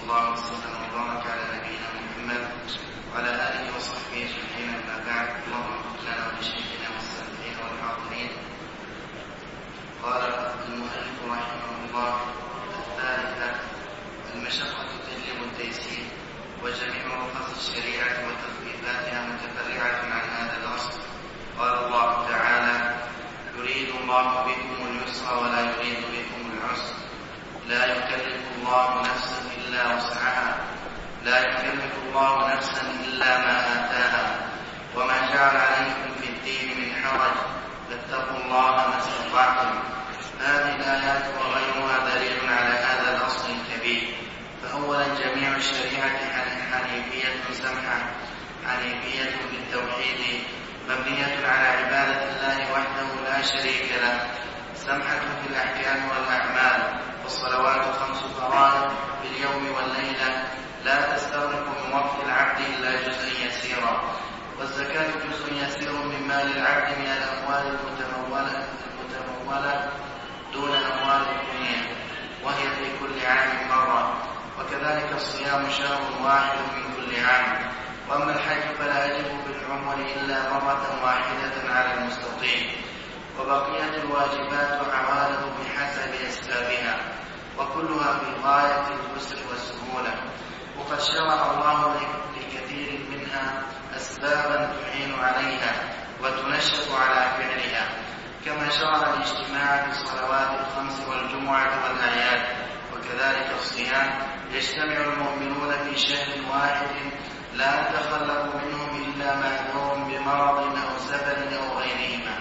الله وسلم وبارك على نبينا محمد وعلى آله وصحبه أجمعين. أما بعد، اللهم اغفر لنا ولشيخنا والسامعين والحاضرين. قال المؤلف رحمه الله: الثالثة: المشقة تجلب التيسير، وجميع رخص الشريعة وتخفيفاتها متفرعة عن هذا الأصل. قال الله تعالى: يريد الله بكم اليسر ولا يريد بكم العسر، لا يكلف الله نفسا إلا وسعها، لا يكلف الله نفسا إلا ما آتاها، وما جعل عليكم في الدين من حرج، فاتقوا الله ما استطعتم. هذه الآيات وغيرها دليل على هذا الأصل الكبير. فأولا، جميع الشريعة حنيفية سمحة، حنيفية بالتوحيد، مبنية على عبادة الله وحده لا شريك له، سمحة في الأحكام والأعمال. والصلوات 5 فرائض في اليوم والليلة لا تستغرق من وقت العبد إلا جزءا يسيرا. والزكاة جزء يسير من مال العبد من الأموال المتمولة دون أموال الدنيا، وهي في كل عام مرة. وكذلك الصيام شهر واحد من كل عام. وأما الحج فلا يجب بالعمر إلا مرة واحدة على المستطيع. وبقية الواجبات عوارض بحسب أسبابها، وكلها في غاية اليسر والسهولة. وقد شرع الله لكثير منها أسبابا تعين عليها وتنشط على فعلها، كما شرع الاجتماع في الصلوات 5 والجمعة والأعياد. وكذلك الصيام، يجتمع المؤمنون في شهر واحد لا يتخلف منهم إلا معذور بمرض أو سفر أو غيرهما.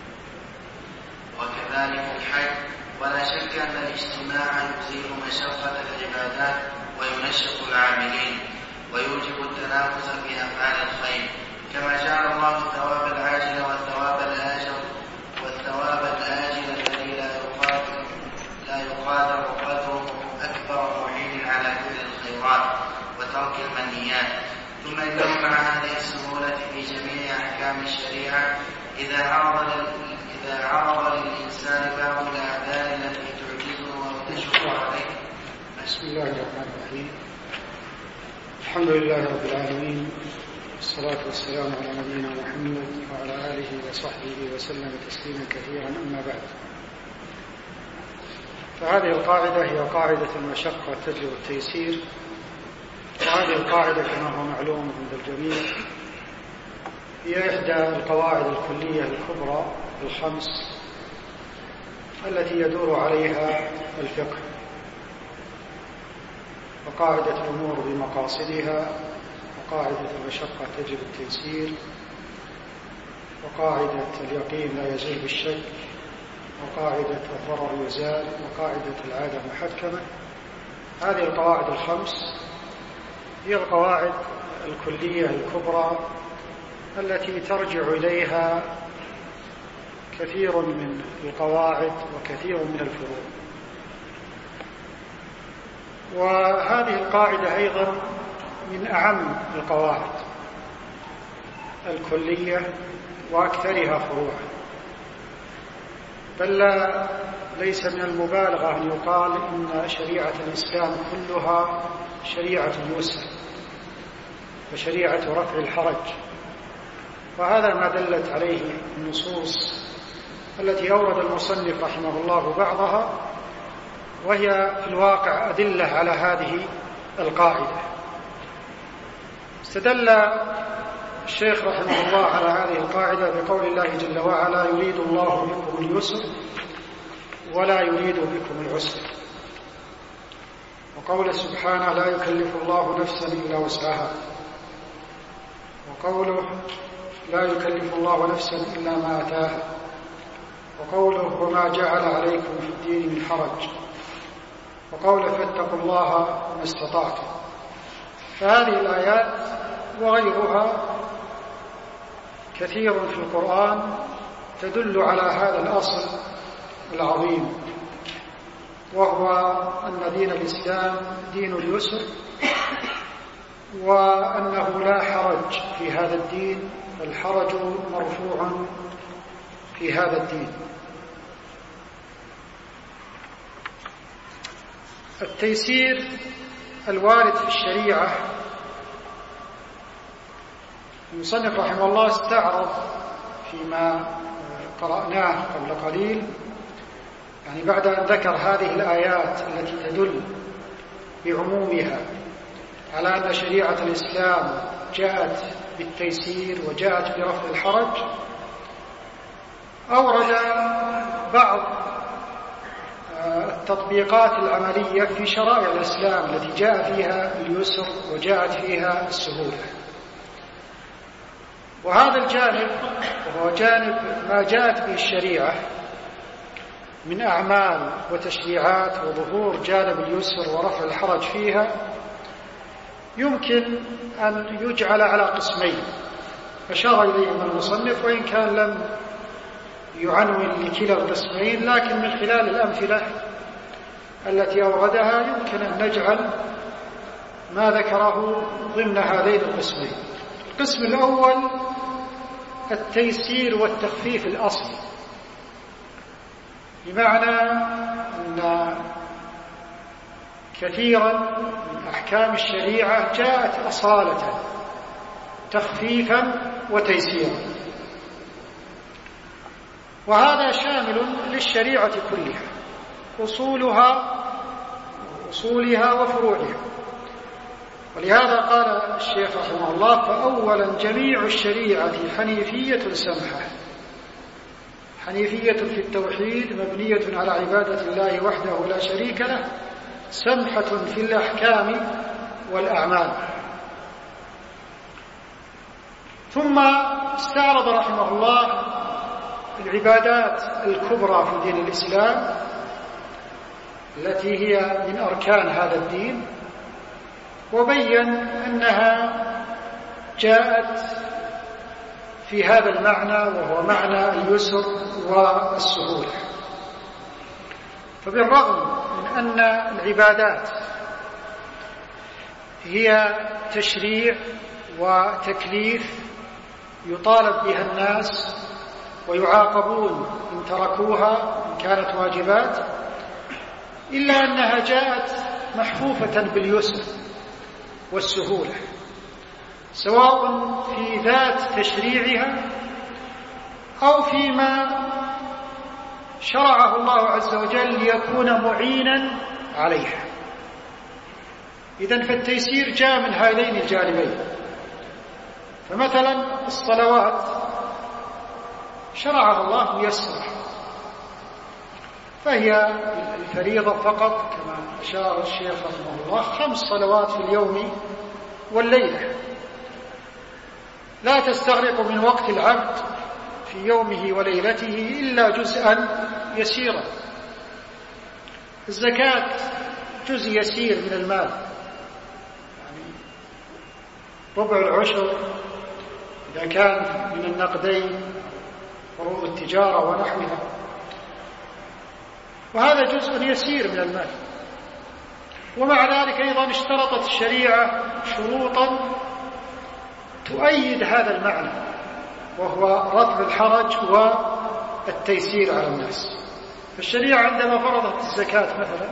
وكذلك الحج، ولا شك أن الاجتماع يزيل مشقة العبادات وينشط العاملين ويوجب التنافس في أفعال الخير، كما جعل الله الثواب العاجل والثواب الآجل الذي لا يقادر قدره أكبر معين على فعل الخيرات وترك المنهيات. ثم إنه مع هذه السهولة في جميع أحكام الشريعة إذا عرض للإنسان بعض الأعذار التي تعجزه وتشق عليه. بسم الله الرحمن الرحيم. الحمد لله رب العالمين، والصلاة والسلام على نبينا محمد وعلى آله وصحبه وسلم تسليما كثيرا. أما بعد، فهذه القاعدة هي قاعدة المشقة تجلب التيسير. وهذه القاعدة كما هو معلوم عند الجميع هي إحدى القواعد الكلية الكبرى ال5 التي يدور عليها الفقه. وقاعدة الأمور بمقاصدها، وقاعدة المشقة تجلب التيسير، وقاعدة اليقين لا يزول بالشك، وقاعدة الضرر يزال، وقاعدة العادة محكمة. هذه القواعد ال5 هي القواعد الكلية الكبرى التي ترجع إليها كثير من القواعد وكثير من الفروع. وهذه القاعدة أيضا من أعم القواعد الكلية وأكثرها فروعا، بل ليس من المبالغة أن يقال إن شريعة الإسلام كلها شريعة اليسر وشريعة رفع الحرج. وهذا ما دلت عليه النصوص التي أورد المصنف رحمه الله بعضها، وهي في الواقع أدلة على هذه القاعدة. استدل الشيخ رحمه الله على هذه القاعدة بقول الله جل وعلا: يريد الله بكم اليسر ولا يريد بكم العسر. وقوله سبحانه: لا يكلف الله نفسا إلا وسعها. وقوله: لا يكلف الله نفسا إلا ما آتاها. وقوله: وما جعل عليكم في الدين من حرج. وقوله: فاتقوا الله ما استطعتم. فهذه الآيات وغيرها كثير في القرآن تدل على هذا الأصل العظيم، وهو أن دين الإسلام دين اليسر، وأنه لا حرج في هذا الدين، الحرج مرفوع في هذا الدين. التيسير الوارد في الشريعة، المصنف رحمه الله استعرض فيما قرأناه قبل قليل، يعني بعد أن ذكر هذه الآيات التي تدل بعمومها على أن شريعة الإسلام جاءت بالتيسير وجاءت برفع الحرج، أورد بعض التطبيقات العملية في شرائع الإسلام التي جاء فيها اليسر وجاءت فيها السهولة. وهذا الجانب وهو جانب ما جاءت به الشريعة من أعمال وتشريعات وظهور جانب اليسر ورفع الحرج فيها، يمكن أن يجعل على قسمين أشار إليهما المصنف، وإن كان لم يعنون لكلا القسمين، لكن من خلال الأمثلة التي أوردها يمكن أن نجعل ما ذكره ضمن هذين القسمين. القسم الأول التيسير والتخفيف الأصلي، بمعنى أن كثيرا من أحكام الشريعة جاءت أصالة تخفيفا وتيسيرا، وهذا شامل للشريعة كلها، أصولها وفروعها. ولهذا قال الشيخ رحمه الله: فأولا جميع الشريعة حنيفية سمحة، حنيفية في التوحيد مبنية على عبادة الله وحده لا شريك له، سمحة في الأحكام والأعمال. ثم استعرض رحمه الله العبادات الكبرى في دين الإسلام التي هي من أركان هذا الدين، وبين أنها جاءت في هذا المعنى، وهو معنى اليسر والسهولة. فبالرغم من أن العبادات هي تشريع وتكليف يطالب بها الناس ويعاقبون إن تركوها إن كانت واجبات، إلا أنها جاءت محفوفة باليسر والسهولة، سواء في ذات تشريعها أو فيما شرعه الله عز وجل ليكون معينا عليها. إذن فالتيسير جاء من هذين الجانبين. فمثلا الصلوات شرعها الله ميسرة، فهي الفريضة فقط كما أشار الشيخ رحمه الله 5 صلوات في اليوم والليلة، لا تستغرق من وقت العبد في يومه وليلته إلا جزءا يسيرا. الزكاة جزء يسير من المال، يعني ربع العشر إذا كان من النقدين، فروض التجارة ونحوها، وهذا جزء يسير من المال. ومع ذلك أيضا اشترطت الشريعة شروطا تؤيد هذا المعنى، وهو رفع الحرج والتيسير على الناس. فالشريعة عندما فرضت الزكاة مثلا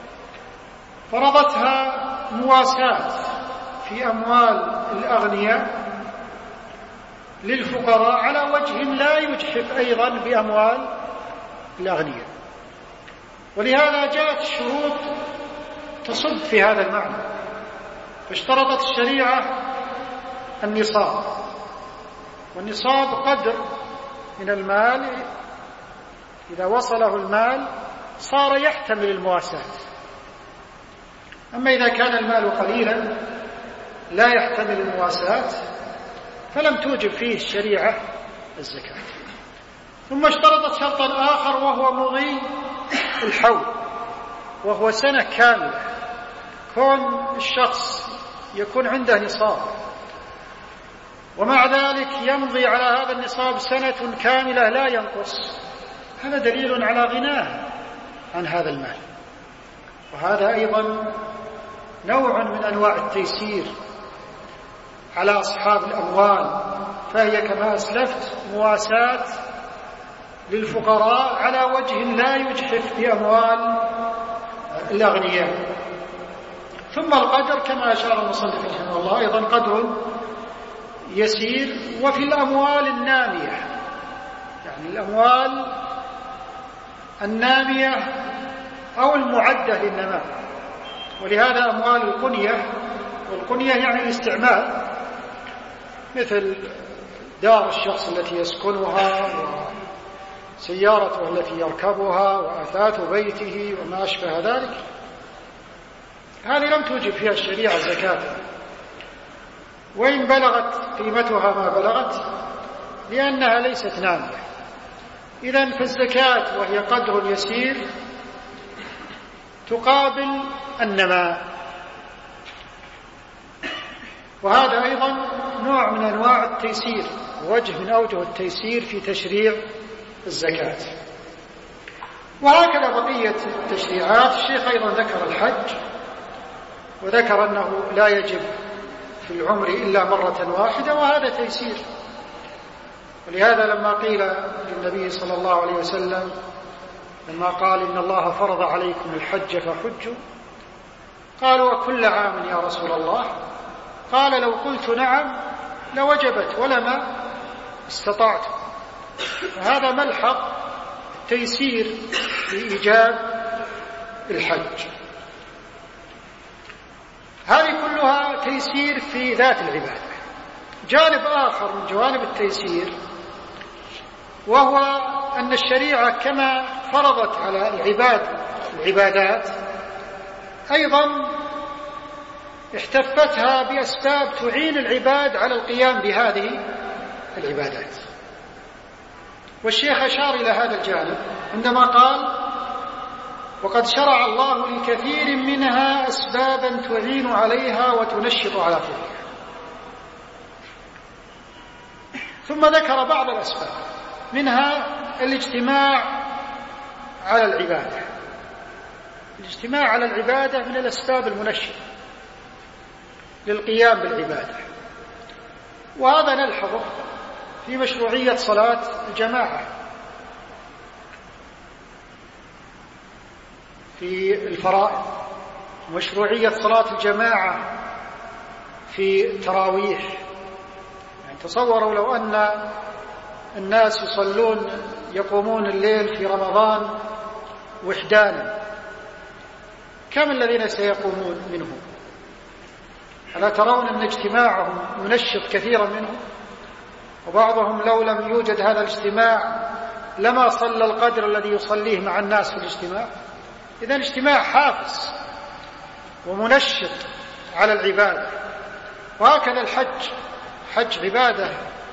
فرضتها مواساة في أموال الأغنياء للفقراء على وجه لا يجحف أيضا بأموال الأغنياء، ولهذا جاءت الشروط تصب في هذا المعنى. فاشترطت الشريعة النصاب، والنصاب قدر من المال إذا وصله المال صار يحتمل المواساة. أما إذا كان المال قليلا لا يحتمل المواساة فلم توجب فيه الشريعة الزكاة. ثم اشترطت شرطا آخر وهو مضي الحول، وهو سنة كاملة. كون الشخص يكون عنده نصاب ومع ذلك يمضي على هذا النصاب سنة كاملة لا ينقص، هذا دليل على غناه عن هذا المال. وهذا أيضا نوع من أنواع التيسير على أصحاب الأموال، فهي كما أسلفت مواساة للفقراء على وجه لا يجحف بأموال الأغنياء. ثم القدر كما أشار المصنف رحمه الله أيضا قدر يسير. وفي الأموال النامية، يعني الأموال النامية أو المعدة للنماء، ولهذا أموال القنية، والقنية يعني الاستعمال، مثل دار الشخص التي يسكنها وسيارته التي يركبها وأثاث بيته وما أشبه ذلك، هذه لم توجب فيها الشريعة زكاة، وإن بلغت قيمتها ما بلغت لأنها ليست نامية. إذن فالزكاة وهي قدر يسير تقابل النماء، وهذا أيضا نوع من أنواع التيسير، وجه من أوجه التيسير في تشريع الزكاة. وهكذا بقية التشريعات. الشيخ أيضا ذكر الحج، وذكر أنه لا يجب في العمر إلا مرة واحدة، وهذا تيسير. ولهذا لما قيل للنبي صلى الله عليه وسلم لما قال إن الله فرض عليكم الحج فحجوا، قالوا وكل عام يا رسول الله؟ قال لو قلت نعم لوجبت ولما استطعت. فهذا ملحق التيسير في إيجاب الحج. هذه كلها تيسير في ذات العبادة. جانب آخر من جوانب التيسير وهو أن الشريعة كما فرضت على العبادات أيضا احتفتها بأسباب تعين العباد على القيام بهذه العبادات. والشيخ أشار إلى هذا الجانب عندما قال وقد شرع الله لكثير منها أسبابا تعين عليها وتنشط على فعلها. ثم ذكر بعض الأسباب، منها الاجتماع على العبادة. الاجتماع على العبادة من الأسباب المنشطة للقيام بالعبادة، وهذا نلحظه في مشروعية صلاة الجماعة في الفرائض، مشروعية صلاة الجماعة في التراويح. يعني تصوروا لو أن الناس يقومون الليل في رمضان وحدانا، كم الذين سيقومون منهم؟ ألا ترون أن اجتماعهم ينشط كثيرا منهم؟ وبعضهم لو لم يوجد هذا الاجتماع لما صلى القدر الذي يصليه مع الناس في الاجتماع. إذن اجتماع حافز ومنشط على العبادة. وهكذا الحج، حج عبادة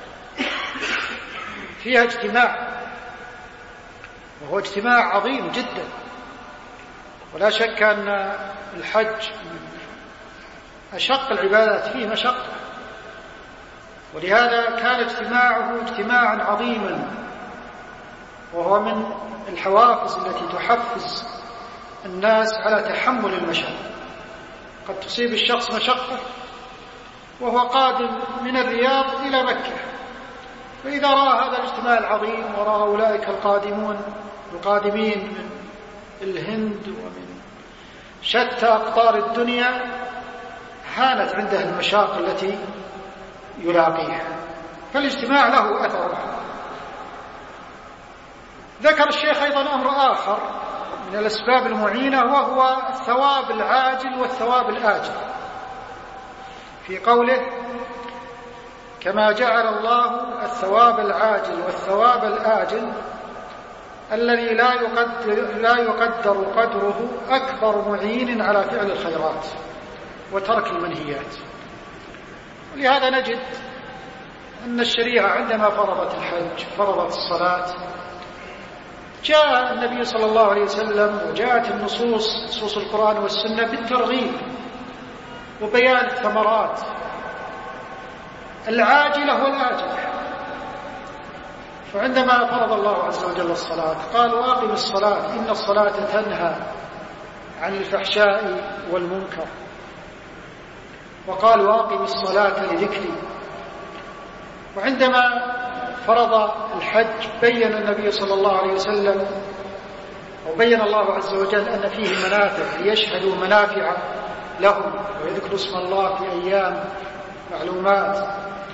فيها اجتماع، وهو اجتماع عظيم جدا، ولا شك أن الحج أشق العبادات فيه مشقة، ولهذا كان اجتماعه اجتماعا عظيما، وهو من الحوافز التي تحفز الناس على تحمل المشقة. قد تصيب الشخص مشقة وهو قادم من الرياض إلى مكة، فإذا رأى هذا الاجتماع العظيم ورأى أولئك القادمين من الهند ومن شتى أقطار الدنيا، هانت عنده المشاق التي يلاقيها. فالاجتماع له أثر. ذكر الشيخ أيضا أمر آخر من الأسباب المعينة، وهو الثواب العاجل والثواب الآجل، في قوله كما جعل الله الثواب العاجل والثواب الآجل الذي لا يقدر قدره أكبر معين على فعل الخيرات وترك المنهيات. ولهذا نجد أن الشريعة عندما فرضت الحج، فرضت الصلاة، جاء النبي صلى الله عليه وسلم وجاءت نصوص القرآن والسنة بالترغيب وبيان الثمرات العاجلة والآجلة. فعندما فرض الله عز وجل الصلاة قال وأقم الصلاة إن الصلاة تنهى عن الفحشاء والمنكر، وقال وأقم الصلاة لذكري. وعندما فرض الحج بين النبي صلى الله عليه وسلم وبين الله عز وجل أن فيه منافع ليشهدوا منافع لهم ويذكر اسم الله في أيام معلومات.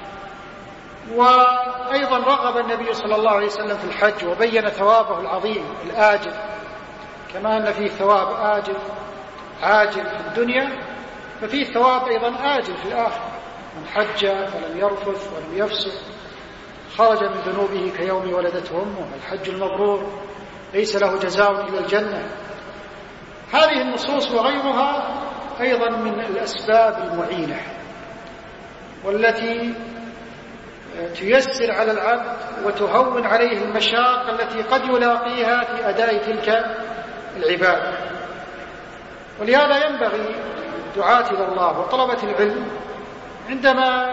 وأيضا رغب النبي صلى الله عليه وسلم في الحج وبين ثوابه العظيم الآجل، كما أن فيه ثواب عاجل في الدنيا ففيه ثواب أيضا آجل في الآخرة. من حج فلم يرفث ولم يفسق خرج من ذنوبه كيوم ولدته أمه. الحج المبرور ليس له جزاء إلى الجنة. هذه النصوص وغيرها أيضا من الأسباب المعينة والتي تيسر على العبد وتهون عليه المشاق التي قد يلاقيها في أداء تلك العبادة. ولهذا ينبغي الدعاة إلى الله وطلبة العلم عندما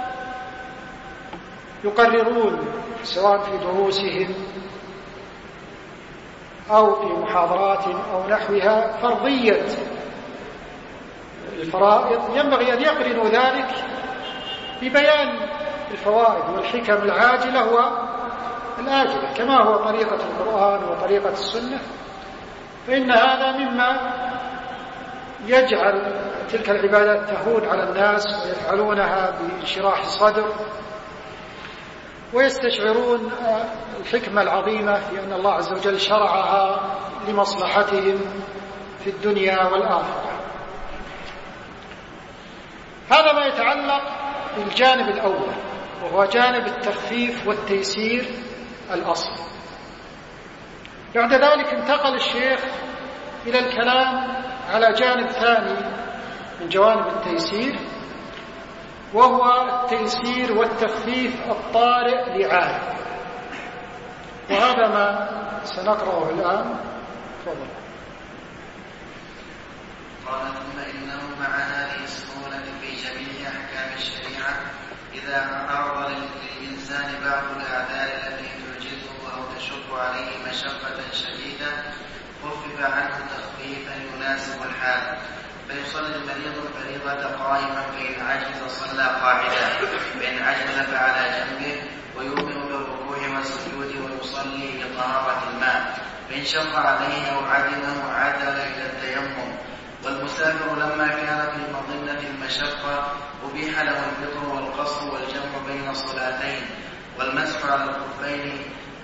يقررون سواء في دروسهم أو في محاضرات أو نحوها فرضية الفرائض، ينبغي أن يقرنوا ذلك ببيان الفوائد والحكم العاجلة والآجلة كما هو طريقة القرآن وطريقة السنة، فإن هذا مما يجعل تلك العبادات تهون على الناس ويفعلونها بانشراح صدر ويستشعرون الحكمة العظيمة في أن الله عز وجل شرعها لمصلحتهم في الدنيا والآخرة. هذا ما يتعلق بالجانب الأول وهو جانب التخفيف والتيسير الأصلي. بعد ذلك انتقل الشيخ إلى الكلام على جانب ثاني من جوانب التيسير، وهو التيسير والتخفيف الطارئ لعارض، وهذا ما سنقرأه الآن. تفضل. قال ثم إنه مع هذه السهولة في جميع أحكام الشريعة إذا عرض للإنسان بعض الأعذار التي تعجزه أو تشق عليه مشقة شديدة خفف عنه تخفيفا يناسب الحال، فيصلي المريض الفريضة قائما فإن عجز صلى قاعدا، فإن عجز فعلى جنبه، ويؤمن بالركوع والسجود ويصلي بطهارة الماء، فإن شق عليه أو عدمه عدل إلى التيمم. والمسافر لما كان في مظنة المشقة أبيح له الفطر والقصر والجمع بين الصلاتين والمسح على الخفين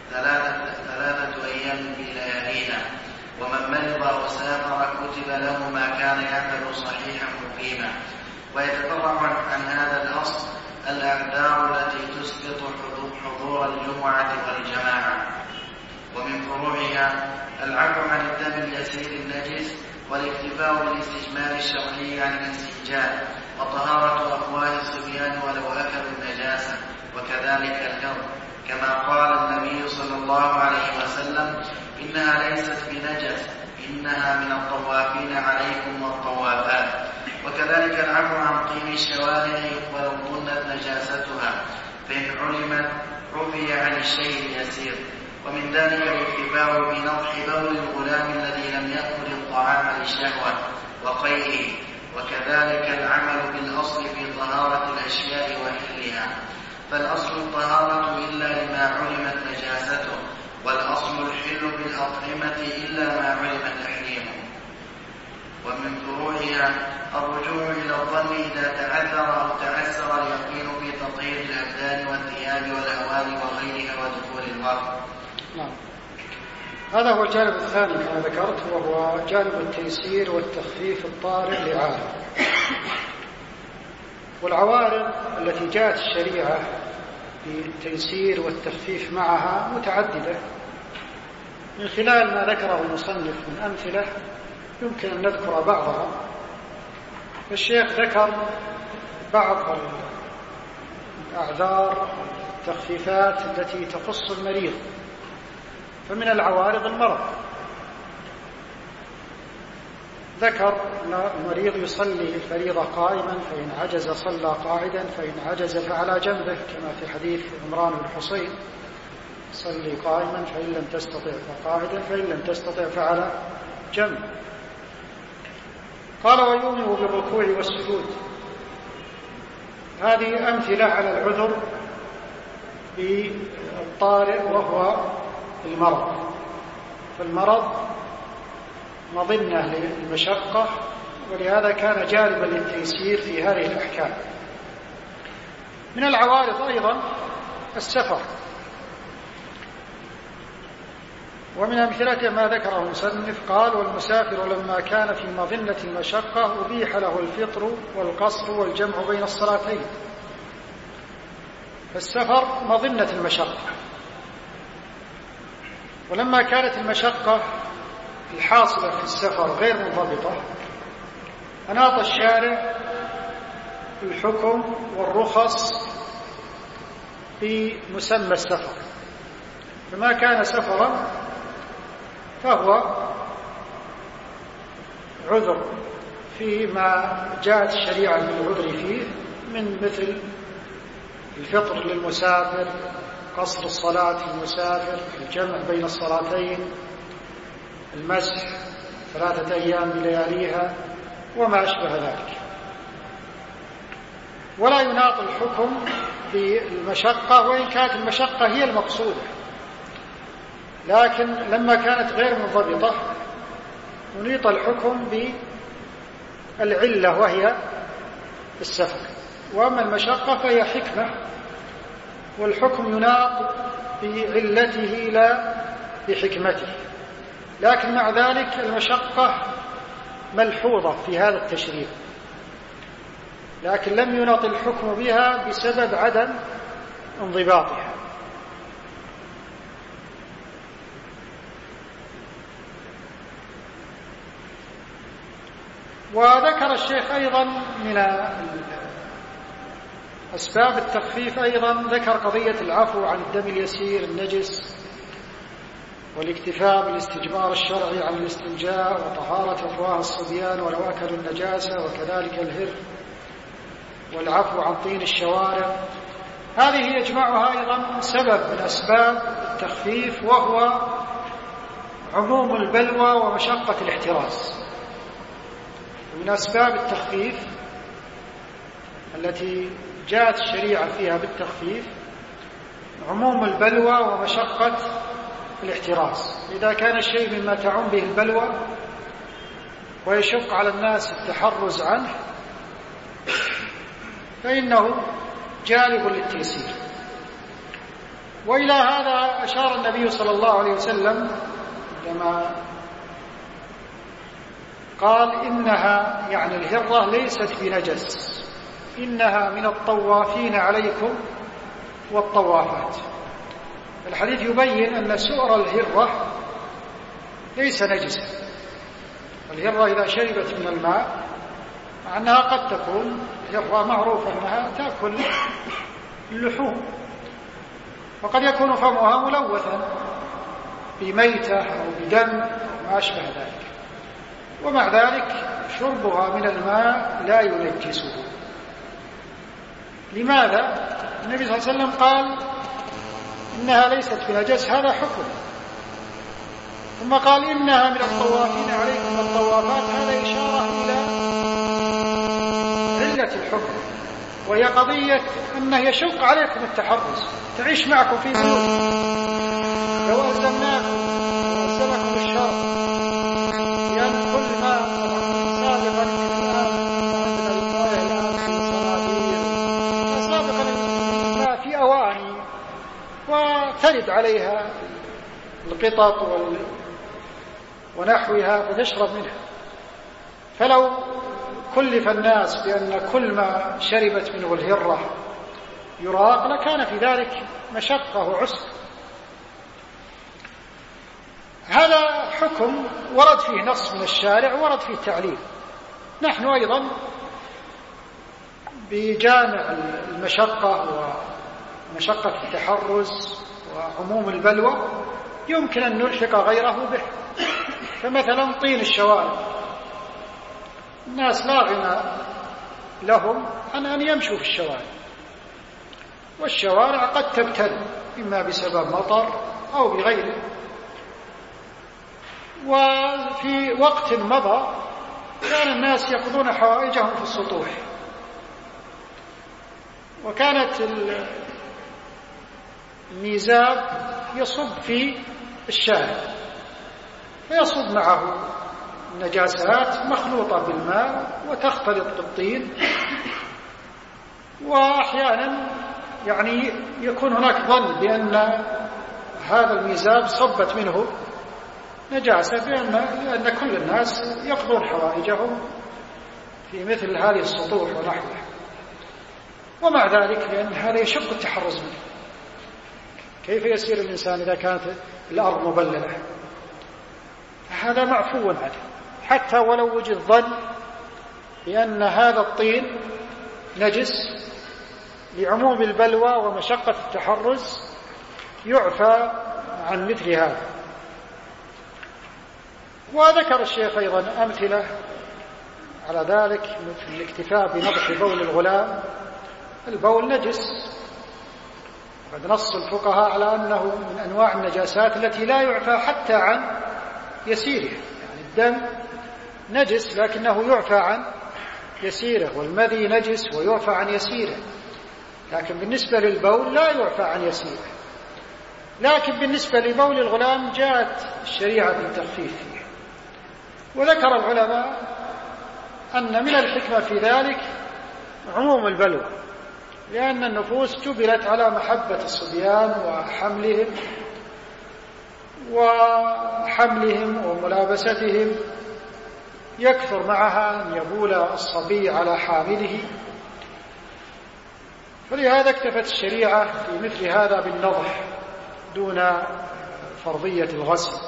3 أيام بلياليها. ومن مرض وسافر كتب له ما كان يعمل صحيحا مقيما. ويتفرع عن هذا الأصل الأعذار التي تسقط حضور الجمعة والجماعة. ومن فروعها العفو عن الدم اليسير النجس والاكتفاء بالاستجمال الشرعي عن الاستنجاء، وطهارة أفواه الصبيان ولو أكلوا النجاسة، وكذلك الكرب، كما قال النبي صلى الله عليه وسلم: إنها ليست بنجس، إنها من الطوافين عليكم والطوافات. وكذلك العفو عن طين الشوارع ولو ظنت نجاستها، فإن علمت عفي عن الشيء اليسير. ومن ذلك الاكتفاء بنضح بول الغلام الذي لم يأكل الطعام للشهوة وقيئه. وكذلك العمل بالأصل في طهارة الأشياء وحلها، فالأصل الطهارة إلا لما علمت نجاسته، والأصل الحل بالأطعمة إلا ما علم تحريمه. ومن فروعها الرجوع إلى الظن إذا تعذر أو تعسر اليقين في تطهير الأبدان والثياب والأهوال وغيرها ودخول الوقت. نعم. هذا هو الجانب الثاني كما ذكرت، وهو جانب التيسير والتخفيف الطارئ لعارض. والعوارض التي جاءت الشريعة بالتيسير والتخفيف معها متعددة. من خلال ما ذكره المصنف من أمثلة يمكن أن نذكر بعضها. الشيخ ذكر بعض الأعذار التخفيفات التي تخص المريض، فمن العوارض المرض. ذكر أن المريض يصلي الفريضة قائما، فإن عجز صلى قاعدا، فإن عجز فعلى جنبه، كما في حديث عمران بن حصين: صلي قائما فإن لم تستطع فقاعدا، فإن لم تستطع فعلى جنب. قال: ويؤمن بالركوع والسجود. هذه أمثلة على العذر بالطارئ وهو المرض. فالمرض مظنة للمشقة ولهذا كان جالبا للتيسير في هذه الأحكام. من العوارض أيضا السفر، ومن أمثلته ما ذكره المصنف قال: والمسافر لما كان في مظنة المشقة أبيح له الفطر والقصر والجمع بين الصلاتين. فالسفر مظنة المشقة، ولما كانت المشقة الحاصلة في السفر غير منضبطة أناط الشارع الحكم والرخص بمسمى السفر، فما كان سفرا فهو عذر فيما جاءت الشريعة بالعذر فيه، من مثل الفطر للمسافر، قصر الصلاة للمسافر، الجمع بين الصلاتين، المسح 3 أيام بلياليها، وما أشبه ذلك. ولا يناط الحكم بالمشقة، وإن كانت المشقة هي المقصودة، لكن لما كانت غير منضبطة ينيط الحكم بالعلة وهي السفر. وأما المشقة فهي حكمة، والحكم يناط بعلته لا بحكمته، لكن مع ذلك المشقة ملحوظة في هذا التشريع، لكن لم يناط الحكم بها بسبب عدم انضباطها. وذكر الشيخ أيضا من أسباب التخفيف أيضا ذكر قضية العفو عن الدم اليسير النجس، والاكتفاء بالاستجمار الشرعي عن الاستنجاء، وطهارة أفواه الصبيان ولو أكلوا النجاسة، وكذلك الهر، والعفو عن طين الشوارع. هذه يجمعها أيضا سبب من أسباب التخفيف، وهو عموم البلوى ومشقة الاحتراز. من أسباب التخفيف التي جاءت الشريعة فيها بالتخفيف عموم البلوى ومشقة الاحتراز. إذا كان الشيء مما تعم به البلوى ويشق على الناس التحرز عنه فإنه جالب للتيسير. وإلى هذا أشار النبي صلى الله عليه وسلم عندما قال: إنها يعني الهرة ليست بنجس، إنها من الطوافين عليكم والطوافات. الحديث يبين أن سؤر الهرة ليس نجسا. الهرة إذا شربت من الماء، مع أنها قد تكون هرة معروفة أنها تأكل اللحوم، وقد يكون فمها ملوثا بميتة أو بدم أو ما أشبه ذلك، ومع ذلك شربها من الماء لا ينجسه. لماذا؟ النبي صلى الله عليه وسلم قال إنها ليست بنجس، هذا حكم، ثم قال إنها من الطوافين عليكم والطوافات، هذا إشارة إلى علة الحكم، وهي قضية أنه يشق عليكم التحرز، تعيش معكم في بيوت، لو ألزمناكم وألزمكم الشر لأن كل ما سابقا الآن عندنا الآية الآن في صناديق، سابقا ما في أواني وترد عليها القطط ونحوها فتشرب منها. فلو كلف الناس بأن كل ما شربت منه الهرة يراق لكان في ذلك مشقة وعسر. هذا حكم ورد فيه نص من الشارع، ورد فيه تعليل. نحن أيضا بجامع المشقة ومشقة التحرز وعموم البلوى يمكن أن نلحق غيره به. فمثلا طين الشوارع، الناس لا غنى لهم عن أن يمشوا في الشوارع، والشوارع قد تبتل إما بسبب مطر أو بغيره. وفي وقت مضى كان الناس يقضون حوائجهم في السطوح، وكانت الميزاب يصب في الشارع فيصب معه النجاسات مخلوطة بالماء وتختلط بالطين، وأحيانا يعني يكون هناك ظن بأن هذا الميزاب صبت منه نجاسة، لأن كل الناس يقضون حوائجهم في مثل هذه السطوح ونحوها، ومع ذلك لأن هذا يشق التحرز منه. كيف يسير الإنسان إذا كانت الأرض مبللة؟ هذا معفو عنه، حتى ولو وجد ظن بأن هذا الطين نجس لعموم البلوى ومشقة التحرز يعفى عن مثل هذا. وذكر الشيخ أيضا أمثلة على ذلك، مثل الاكتفاء بنضح بول الغلام. البول نجس، وقد نص الفقهاء على أنه من أنواع النجاسات التي لا يعفى حتى عن يسيره. يعني الدم نجس لكنه يعفى عن يسيره، والمذي نجس ويعفى عن يسيره، لكن بالنسبة للبول لا يعفى عن يسيره. لكن بالنسبة لبول الغلام جاءت الشريعة بالتخفيف فيه. وذكر العلماء أن من الحكمة في ذلك عموم البلوى، لأن النفوس جبلت على محبة الصبيان وحملهم وملابستهم، يكثر معها أن يبول الصبي على حامله، فلهذا اكتفت الشريعة في مثل هذا بالنضح دون فرضية الغسل.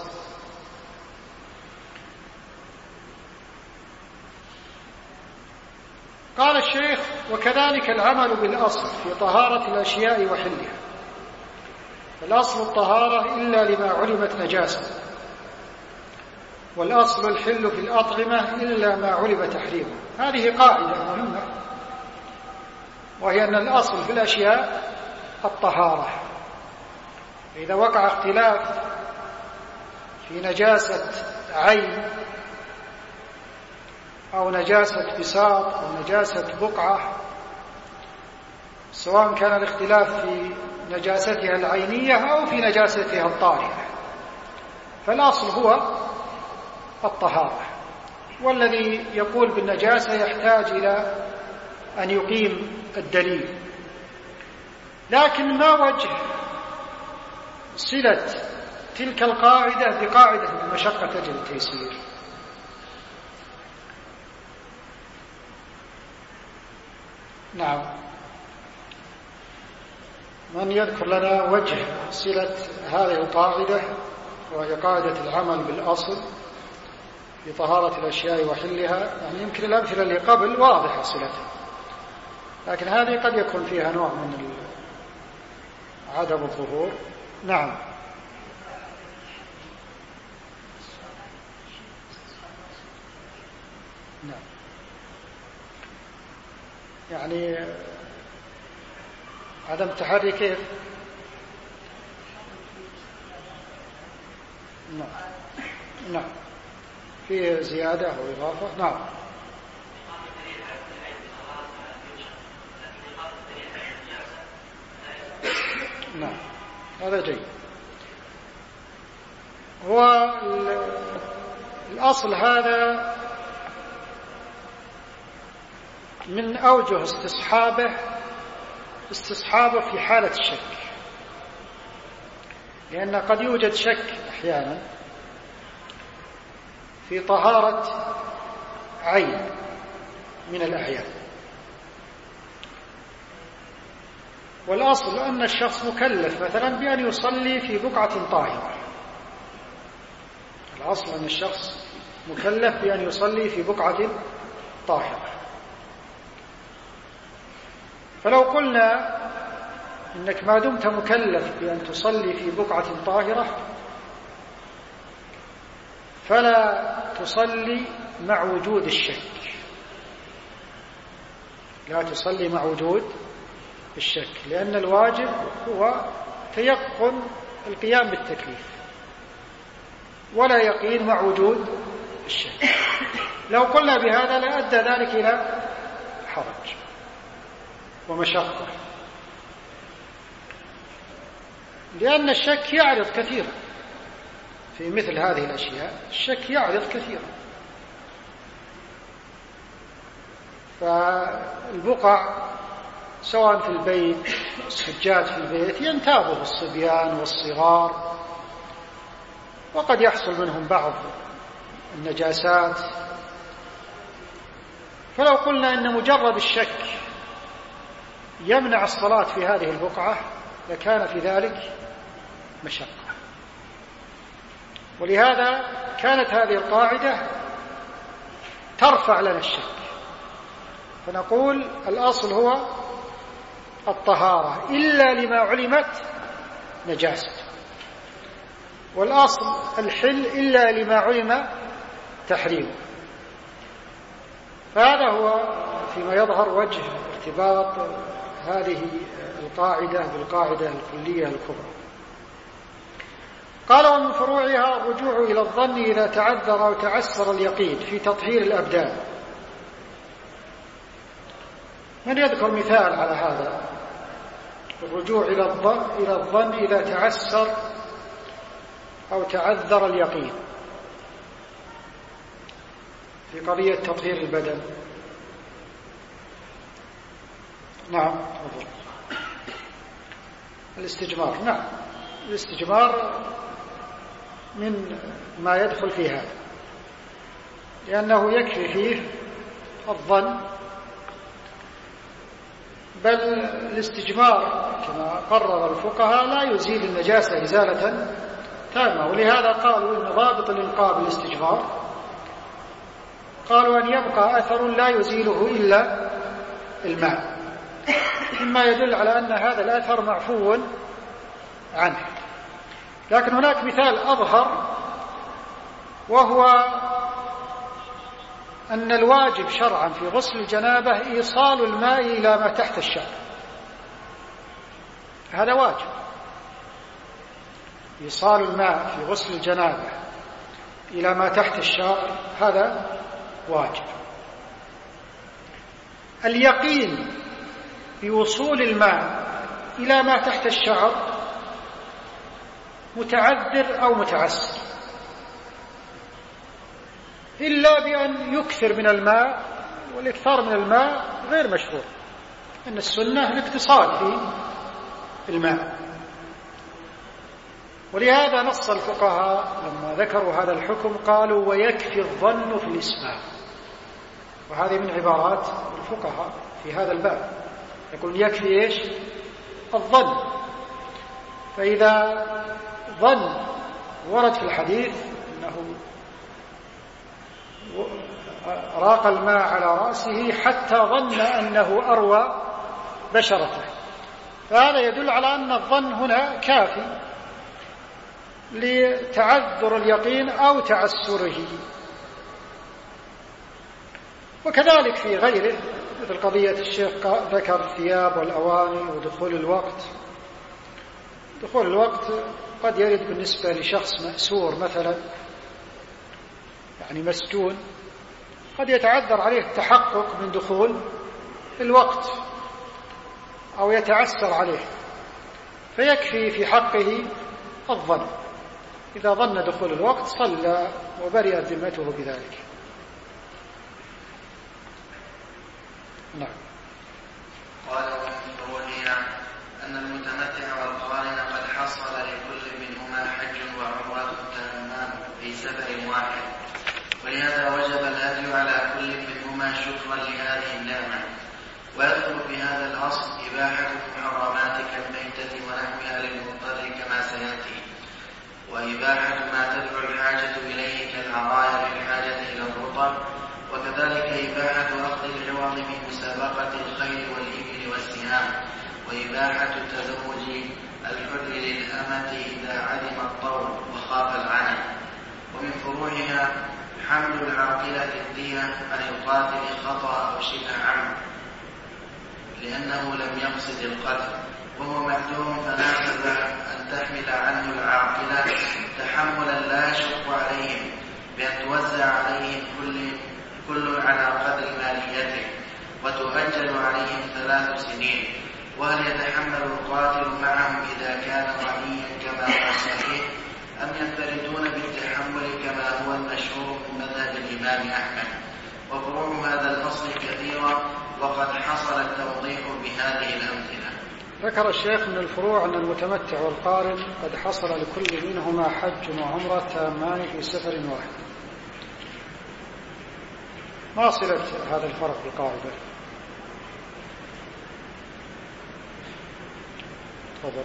قال الشيخ: وكذلك العمل بالأصل في طهارة الأشياء وحلها. الأصل الطهارة إلا لما علمت نجاسة، والأصل الحل في الأطعمة إلا ما علم تحريمه. هذه قاعدة مهمة، وهي أن الأصل في الأشياء الطهارة. إذا وقع اختلاف في نجاسة عين أو نجاسة بساط أو نجاسة بقعة، سواء كان الاختلاف في نجاستها العينية أو في نجاستها الطاهرة، فالأصل هو الطهارة. والذي يقول بالنجاسة يحتاج إلى أن يقيم الدليل. لكن ما وجه صلة تلك القاعدة بقاعدة المشقة تجلب التيسير؟ نعم، من يذكر لنا وجه صلة هذه القاعدة، وهي قاعدة العمل بالأصل في طهارة الأشياء وحلها؟ يعني يمكن الأمثلة اللي قبل واضحة صلتها، لكن هذه قد يكون فيها نوع من عدم الظهور. نعم. نعم، يعني عدم تحري كيف؟ نعم. نعم، فيه زيادة أو إضافة. نعم. نعم، هذا جيد. هو الأصل هذا من أوجه استصحابه في حالة الشك، لأن قد يوجد شك أحيانا في طهارة عين من الأعيان، والأصل أن الشخص مكلف مثلا بأن يصلي في بقعة طاهرة. الأصل أن الشخص مكلف بأن يصلي في بقعة طاهرة. فلو قلنا إنك ما دمت مكلف بأن تصلي في بقعة طاهرة فلا تصلي مع وجود الشك، لا تصلي مع وجود الشك، لأن الواجب هو تيقن القيام بالتكليف، ولا يقين مع وجود الشك. لو قلنا بهذا لأدى ذلك إلى حرج ومشقة، لأن الشك يعرض كثيرا في مثل هذه الأشياء. الشك يعرض كثيرا، فالبقع سواء في البيت السجاد في البيت ينتابه الصبيان والصغار، وقد يحصل منهم بعض النجاسات. فلو قلنا إن مجرد الشك يمنع الصلاة في هذه البقعة لكان في ذلك مشقة. ولهذا كانت هذه القاعدة ترفع لنا الشك، فنقول الأصل هو الطهارة إلا لما علمت نجاسته، والأصل الحل إلا لما علم تحريمه. فهذا هو فيما يظهر وجه ارتباط هذه القاعدة بالقاعدة الكلية الكبرى. قال: ومن فروعها الرجوع إلى الظن إذا تعذر أو تعسر اليقين في تطهير الأبدان. من يذكر مثال على هذا؟ الرجوع إلى الظن إذا تعسر أو تعذر اليقين في قضية تطهير البدن. نعم، الاستجمار. نعم، الاستجمار من ما يدخل في هذا، لأنه يكفي فيه الظن، بل الاستجمار كما قرر الفقهاء لا يزيل النجاسة إزالة تامة. ولهذا قالوا إن ضابط الإلقاء بالاستجمار قالوا أن يبقى أثر لا يزيله إلا الماء، مما يدل على أن هذا الأثر معفو عنه. لكن هناك مثال أظهر، وهو أن الواجب شرعا في غسل الجنابة إيصال الماء إلى ما تحت الشعر. هذا واجب، إيصال الماء في غسل الجنابة إلى ما تحت الشعر هذا واجب. اليقين بوصول الماء إلى ما تحت الشعر متعذر أو متعسر، إلا بأن يكثر من الماء، والإكثار من الماء غير مشروع، إن السنة الاقتصاد في الماء. ولهذا نص الفقهاء لما ذكروا هذا الحكم قالوا: ويكفي الظن في الإسباغ. وهذه من عبارات الفقهاء في هذا الباب، يقول يكفي إيش؟ الظن. فإذا ظن ورد في الحديث أنه راق الماء على رأسه حتى ظن أنه أروى بشرته، فهذا يدل على أن الظن هنا كافي لتعذر اليقين أو تعسره. وكذلك في غيره، مثل قضية الشيخ ذكر الثياب والأواني ودخول الوقت. دخول الوقت قد يرد بالنسبة لشخص مأسور مثلا، يعني مسجون، قد يتعذر عليه التحقق من دخول الوقت أو يتعسر عليه، فيكفي في حقه الظن. إذا ظن دخول الوقت صلى وبرئت ذمته بذلك. نعم. قال: ومن فروعها أن المتمتع والقارن قد حصل لكل منهما حج وعمرة تامان في سفر واحد، ولهذا وجب الهدي على كل منهما شكرا لهذه النعمة. ويدخل في هذا الأصل إباحة محرمات كالميتة ونحوها للمضطر كما سيأتي، وإباحة ما تدعو الحاجة إليه كالعرايا للحاجة إلى الرطب، وكذلك إباحة أخذ العوض من مسابقة الخيل والإبل والسهام، وإباحة تزوج الحر للأمة إذا علم الطول وخاف العنى. ومن فروعها حمل العاقلة الدية عن القاتل خطأ أو شبه عمد لأنه لم يقصد القتل، وهو معذور فناسب أن تحمل عنه العاقلة تحملا لا يشق عليهم، بأن توزع عليهم كل على قدر ماليته، وتؤجل عليهم 3 سنين. وهل يتحمل القاتل معهم إذا كان غنيا كما هو الصحيح، أم ينفردون بالتحمل كما هو المشهور من مذهب الإمام أحمد؟ وفروع هذا الفصل كثيرة ذكر الشيخ من الفروع أن المتمتع والقارن قد حصل لكل منهما حج وعمرة تامان في سفر واحد. ما صلة هذا الفرق بالقاعدة؟ تفضل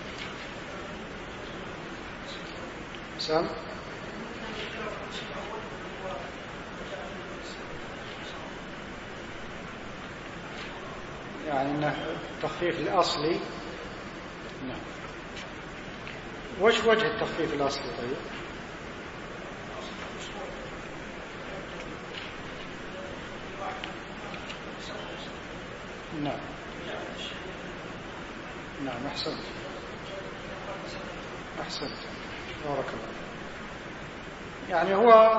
سام. يعني أنه التخفيف الأصلي. نعم. وش وجه التخفيف الأصلي طيب؟ نعم نعم أحسنت بارك الله. يعني هو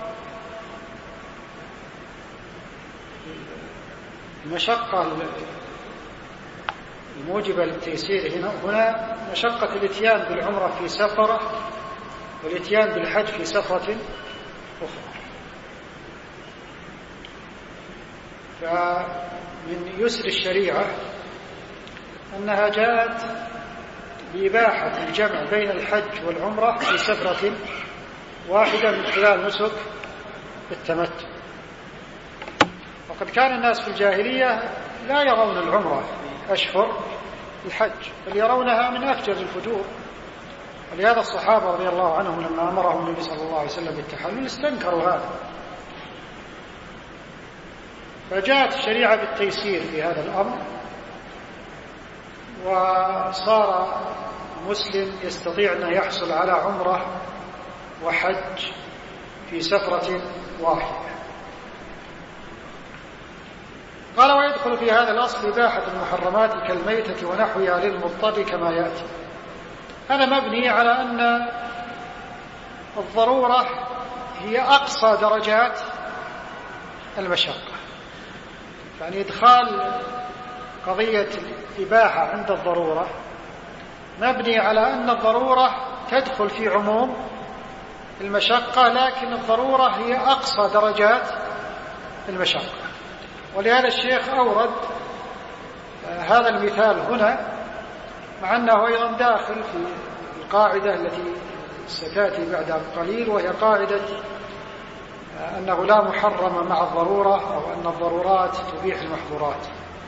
المشقة الموجبة للتيسير هنا مشقة الاتيان بالعمرة في سفرة والاتيان بالحج في سفرة أخرى. فمن يسر الشريعة أنها جاءت بإباحة الجمع بين الحج والعمرة في سفرة واحدة من خلال نسك التمتع. وقد كان الناس في الجاهلية لا يرون العمرة في أشهر الحج بل يرونها من أفجر الفجور. ولهذا الصحابة رضي الله عنهم لما أمرهم النبي صلى الله عليه وسلم بالتحلل استنكروا هذا. فجاءت الشريعة بالتيسير في هذا الأمر، وصار مسلم يستطيع أن يحصل على عمرة وحج في سفرة واحدة. قال ويدخل في هذا الأصل إباحة المحرمات كالميتة ونحوها للمضطر كما يأتي. هذا مبني على أن الضرورة هي أقصى درجات المشقة. يعني إدخال قضية الإباحة عند الضرورة مبني على أن الضرورة تدخل في عموم المشقة، لكن الضرورة هي أقصى درجات المشقة. ولهذا الشيخ أورد هذا المثال هنا، مع أنه أيضا داخل في القاعدة التي ستأتي بعد قليل، وهي قاعدة أنه لا محرم مع الضرورة، أو أن الضرورات تبيح المحظورات.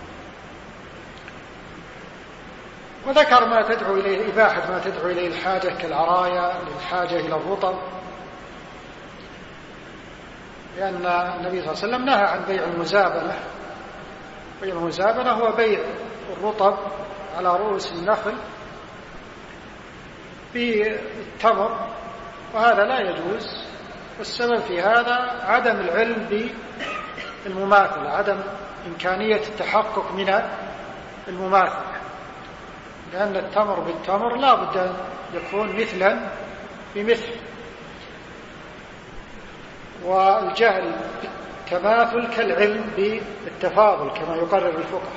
وذكر ما تدعو إليه إباحة ما تدعو إليه الحاجة كالعرايا للحاجة إلى الرطب، لأن النبي صلى الله عليه وسلم نهى عن بيع المزابنة. بيع المزابنة هو بيع الرطب على رؤوس النخل بالتمر، وهذا لا يجوز. والسبب في هذا عدم العلم بالمماثلة، عدم إمكانية التحقق من المماثلة، لأن التمر بالتمر لا بد أن يكون مثلا بمثل. والجهل بالتماثل كالعلم بالتفاضل كما يقرر الفقهاء،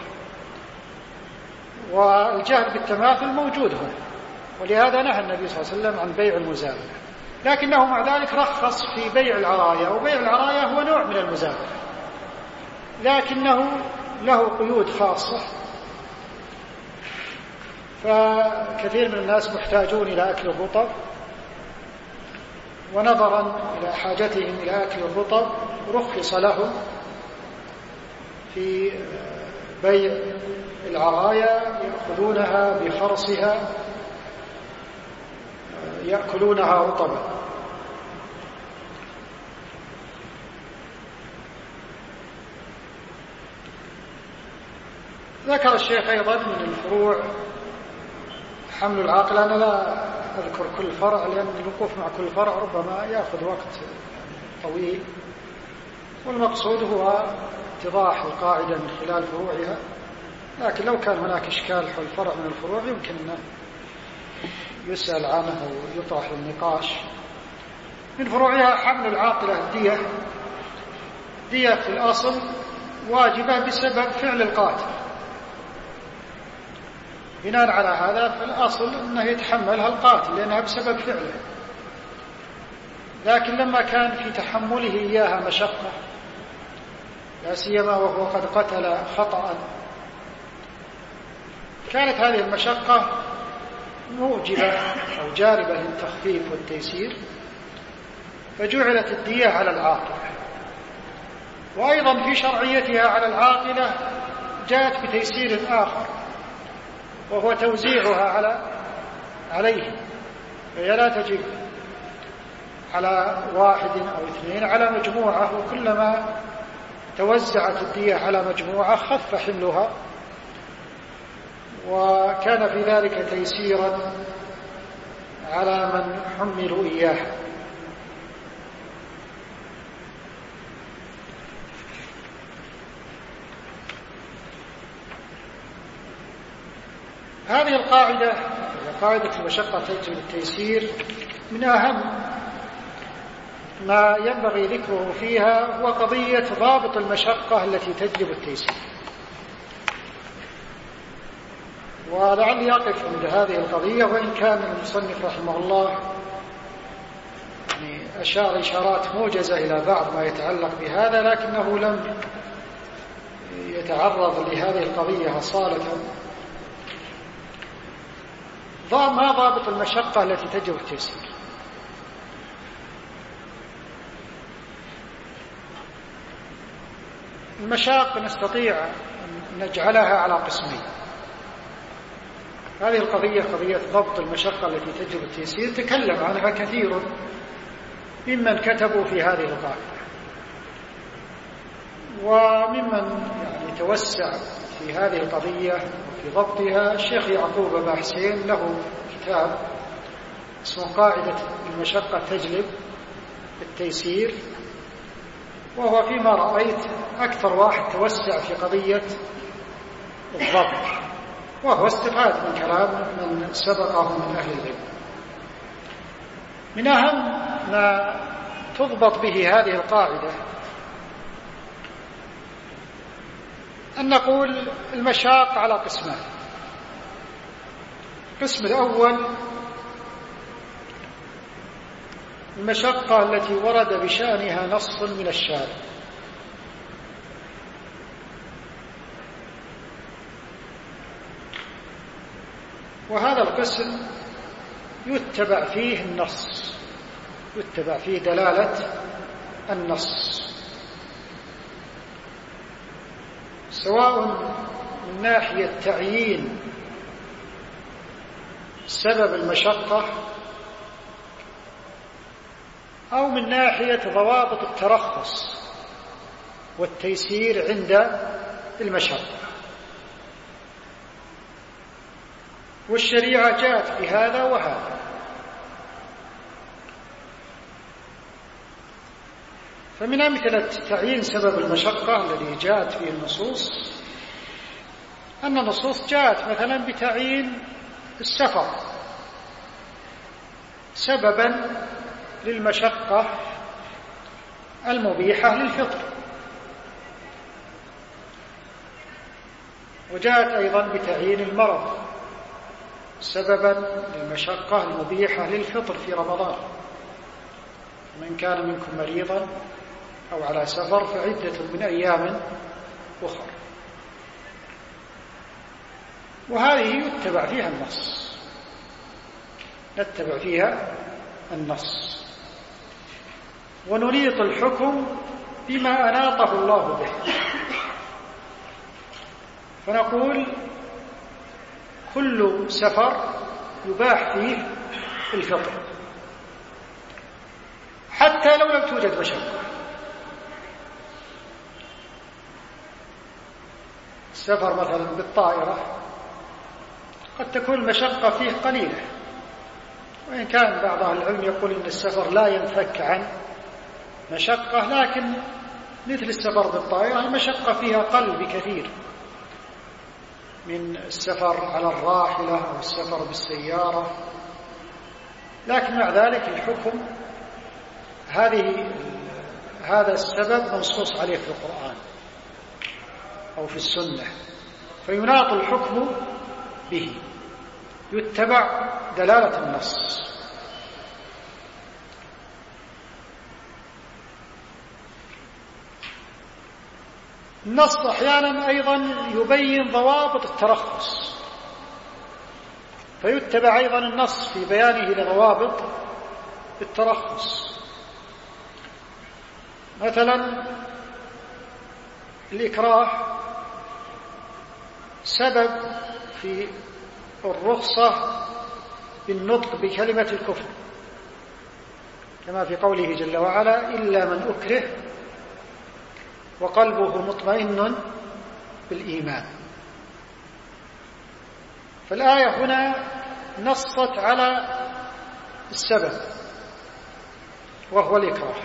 والجهل بالتماثل موجود هنا، ولهذا نهى النبي صلى الله عليه وسلم عن بيع المزابنة. لكنه مع ذلك رخص في بيع العرايا، وبيع العرايا هو نوع من المزابنة لكنه له قيود خاصة. فكثير من الناس محتاجون إلى أكل الرطب، ونظرا إلى حاجتهم إلى أكل الرطب رخص لهم في بيع العرايا، يأخذونها بخرصها يأكلونها رطبا. ذكر الشيخ أيضا من الفروع حمل العقل. أنا لا أذكر كل فرع لأن الوقوف مع كل فرع ربما يأخذ وقت طويل، والمقصود هو اتضاح القاعدة من خلال فروعها. لكن لو كان هناك إشكال حول فرع من الفروع يمكن أن يسأل عنه أو يطرح للنقاش. من فروعها حمل العاقلة الدية. دية في الأصل واجبة بسبب فعل القاتل. بناء على هذا فالأصل أنه يتحملها القاتل لأنها بسبب فعله، لكن لما كان في تحمله إياها مشقة، لا سيما وهو قد قتل خطأ، كانت هذه المشقة موجبة أو جالبة للتخفيف والتيسير، فجعلت الدية على العاقلة. وأيضا في شرعيتها على العاقلة جاءت بتيسير آخر، وهو توزيعها عليهم، فهي لا تجب على واحد أو اثنين، على مجموعة، وكلما توزعت الدية على مجموعة خف حملها، وكان في ذلك تيسيرا على من حملوا إياها. هذه القاعدة، قاعدة المشقة تجلب التيسير، من أهم ما ينبغي ذكره فيها هو قضية ضابط المشقة التي تجلب التيسير. ولعلي أقف عند هذه القضية، وإن كان المصنف رحمه الله أشار إشارات موجزة إلى بعض ما يتعلق بهذا، لكنه لم يتعرض لهذه القضية أصالة. ما ضابط المشقة التي تجلب التيسير؟ المشاق نستطيع أن نجعلها على قسمين. هذه القضية قضية ضبط المشقة التي تجلب التيسير تكلم عنها كثير ممن كتبوا في هذه القاعدة، وممن توسع في هذه القضية وفي ضبطها الشيخ يعقوب أبا حسين، له كتاب اسمه قاعدة المشقة تجلب التيسير، وهو فيما رأيت أكثر واحد توسع في قضية الضبط، وهو استفاد من كلام من سبقه من أهل العلم. من أهم ما تضبط به هذه القاعدة أن نقول المشاق على قسمان. القسم الأول المشقة التي ورد بشأنها نص من الشارع، وهذا القسم يتبع فيه النص، يتبع فيه دلالة النص، سواء من ناحية تعيين سبب المشقة أو من ناحية ضوابط الترخص والتيسير عند المشقة. والشريعة جاءت بهذا وهذا. فمن أمثلة تعيين سبب المشقة الذي جاءت فيه النصوص أن النصوص جاءت مثلا بتعيين السفر سببا للمشقة المبيحة للفطر، وجاءت أيضا بتعيين المرض سببا للمشقة المبيحة للفطر في رمضان، من كان منكم مريضا أو على سفر فعدة من أيام أخرى. وهذه يتبع فيها النص، نتبع فيها النص ونريط الحكم بما أناطه الله به، فنقول كل سفر يباح فيه الفطر حتى لو لم توجد مشقة. السفر مثلا بالطائرة قد تكون المشقة فيه قليلة، وإن كان بعض أهل العلم يقول إن السفر لا ينفك عن مشقة، لكن مثل السفر بالطائرة المشقة فيها أقل بكثير من السفر على الراحلة أو السفر بالسيارة. لكن مع ذلك الحكم هذا السبب منصوص عليه في القرآن أو في السنة، فيناط الحكم به، يتبع دلالة النص. النص أحيانا أيضا يبين ضوابط الترخص فيتبع أيضا النص في بيانه لضوابط الترخص. مثلا الإكراه سبب في الرخصة بالنطق بكلمة الكفر، كما في قوله جل وعلا: إلا من أكره وقلبه مطمئن بالإيمان. فالآية هنا نصت على السبب وهو الإكراه،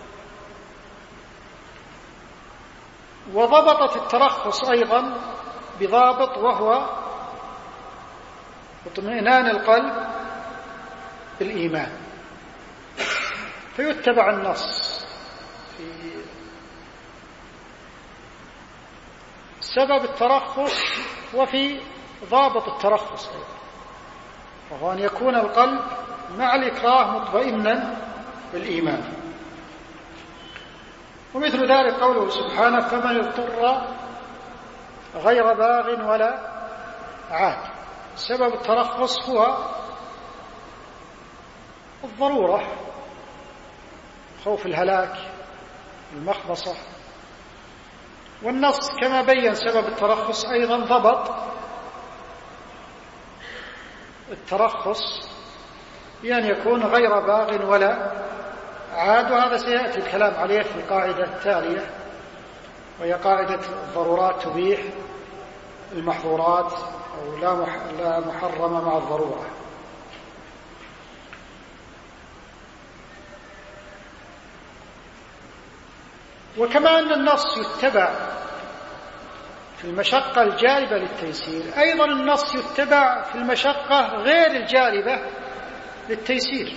وضبطت الترخص أيضا بضابط وهو اطمئنان القلب بالإيمان. فيتبع النص في سبب الترخص وفي ضابط الترخص أيضا، وهو أن يكون القلب مع الإكراه مطمئنا بالإيمان. ومثل ذلك قوله سبحانه: فمن اضطر غير باغ ولا عاد. سبب الترخص هو الضرورة، خوف الهلاك، المخمصة. والنص كما بين سبب الترخص أيضا ضبط الترخص بأن يكون غير باغ ولا عاد، وهذا سيأتي الكلام عليه في القاعدة التالية، وهي قاعدة الضرورات تبيح المحظورات، أو لا محرم مع الضرورة. وكما أن النص يتبع في المشقة الجالبة للتيسير، أيضا النص يتبع في المشقة غير الجالبة للتيسير.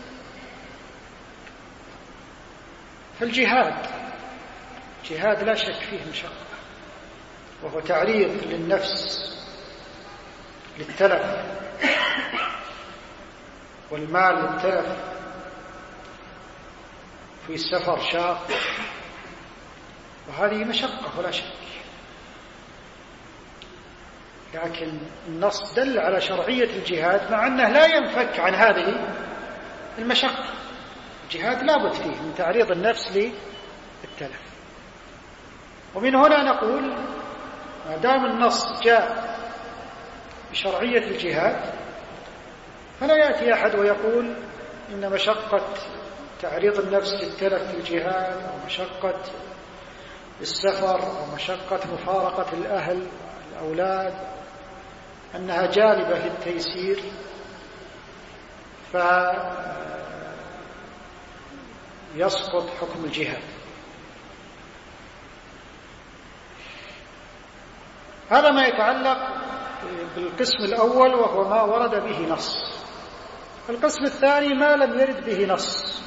فالجهاد لا شك فيه مشقة، وهو تعريض للنفس للتلف، والمال للتلف، في السفر شاق، وهذه مشقة ولا شك. لكن النص دل على شرعية الجهاد، مع أنه لا ينفك عن هذه المشقة. الجهاد لا بد فيه من تعريض النفس للتلف. ومن هنا نقول ما دام النص جاء بشرعية الجهاد، فلا يأتي أحد ويقول إن مشقة تعريض النفس للتلف في الجهاد، أو مشقة السفر، أو مشقة مفارقة الأهل والأولاد أنها جالبة للتيسير، فيسقط حكم الجهاد. هذا ما يتعلق بالقسم الأول، وهو ما ورد به نص. القسم الثاني ما لم يرد به نص.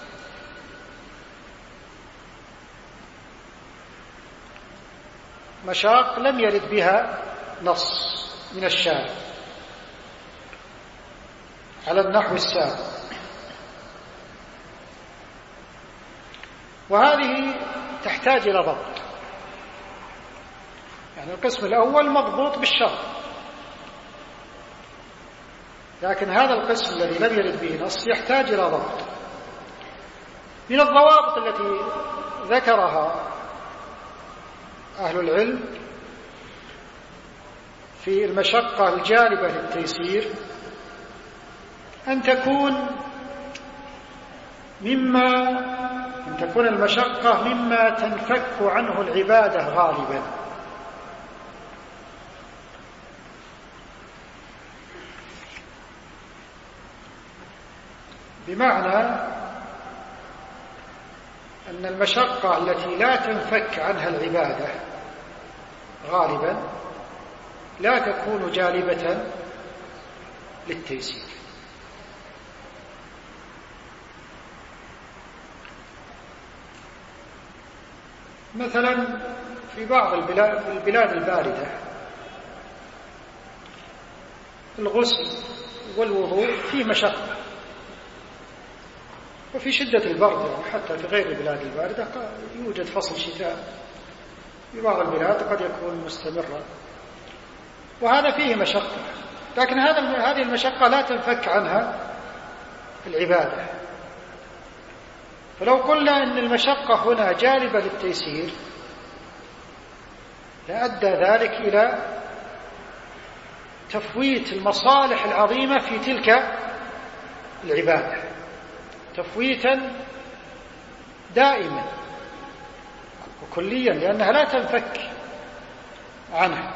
مشاق لم يرد بها نص من الشارع على النحو السابق، وهذه تحتاج إلى ضبط. يعني القسم الأول مضبوط بالشرع، لكن هذا القسم الذي لم يرد به نص يحتاج إلى ضبط. من الضوابط التي ذكرها أهل العلم في المشقة الجالبة للتيسير أن تكون المشقة مما تنفك عنه العبادة غالبا. بمعنى أن المشقة التي لا تنفك عنها العبادة غالبا لا تكون جالبة للتيسير. مثلا في بعض البلاد الباردة الغسل والوضوء فيه مشقة، وفي شدة البرد حتى في غير البلاد الباردة يوجد فصل شتاء، في بعض البلاد قد يكون مستمرا، وهذا فيه مشقة. لكن هذه المشقة لا تنفك عنها العبادة. فلو قلنا إن المشقة هنا جالبة للتيسير لأدى ذلك إلى تفويت المصالح العظيمة في تلك العبادة تفويتا دائما وكليا، لأنها لا تنفك عنها.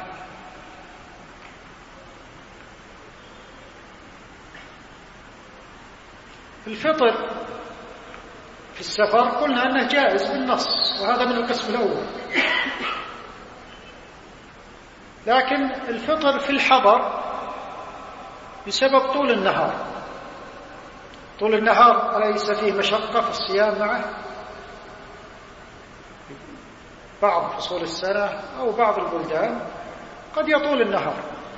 الفطر في السفر قلنا أنه جائز بالنص، وهذا من القسم الأول. لكن الفطر في الحضر بسبب طول النهار. طول النهار أليس فيه مشقة في الصيام معه؟ بعض فصول السنة أو بعض البلدان قد يطول النهار،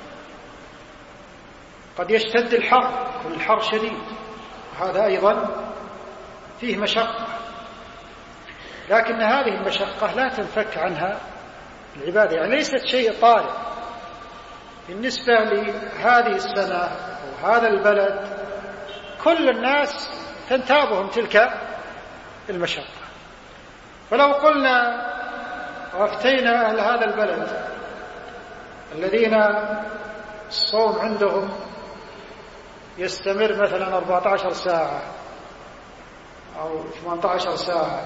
قد يشتد الحر، يكون الحر شديد، وهذا أيضا فيه مشقة. لكن هذه المشقة لا تنفك عنها العبادة، يعني ليست شيء طارئ بالنسبة لهذه السنة أو هذا البلد. كل الناس تنتابهم تلك المشقة. فلو قلنا وافتينا أهل هذا البلد الذين الصوم عندهم يستمر مثلا 14 ساعة أو 18 ساعة،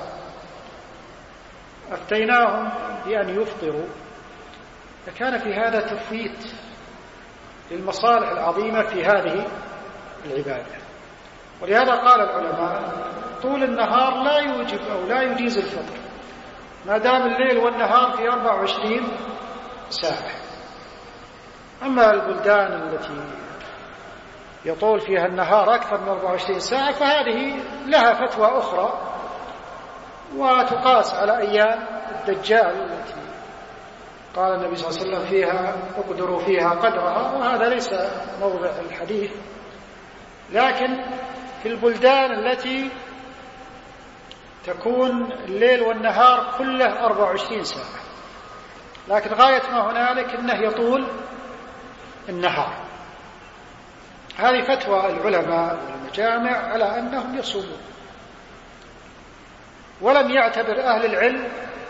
أفتيناهم بأن يفطروا، فكان في هذا تفويت للمصالح العظيمة في هذه العبادة. ولهذا قال العلماء طول النهار لا يوجب أو لا يجيز الفطر ما دام الليل والنهار في 24 ساعة. أما البلدان التي يطول فيها النهار أكثر من 24 ساعة فهذه لها فتوى أخرى وتقاس على أيام الدجال التي قال النبي صلى الله عليه وسلم فيها اقدروا فيها قدرها، وهذا ليس موضع الحديث. لكن في البلدان التي تكون الليل والنهار كله 24 ساعة، لكن غاية ما هنالك أنه يطول النهار، هذه فتوى العلماء والمجامع على أنهم يصومون. ولم يعتبر أهل العلم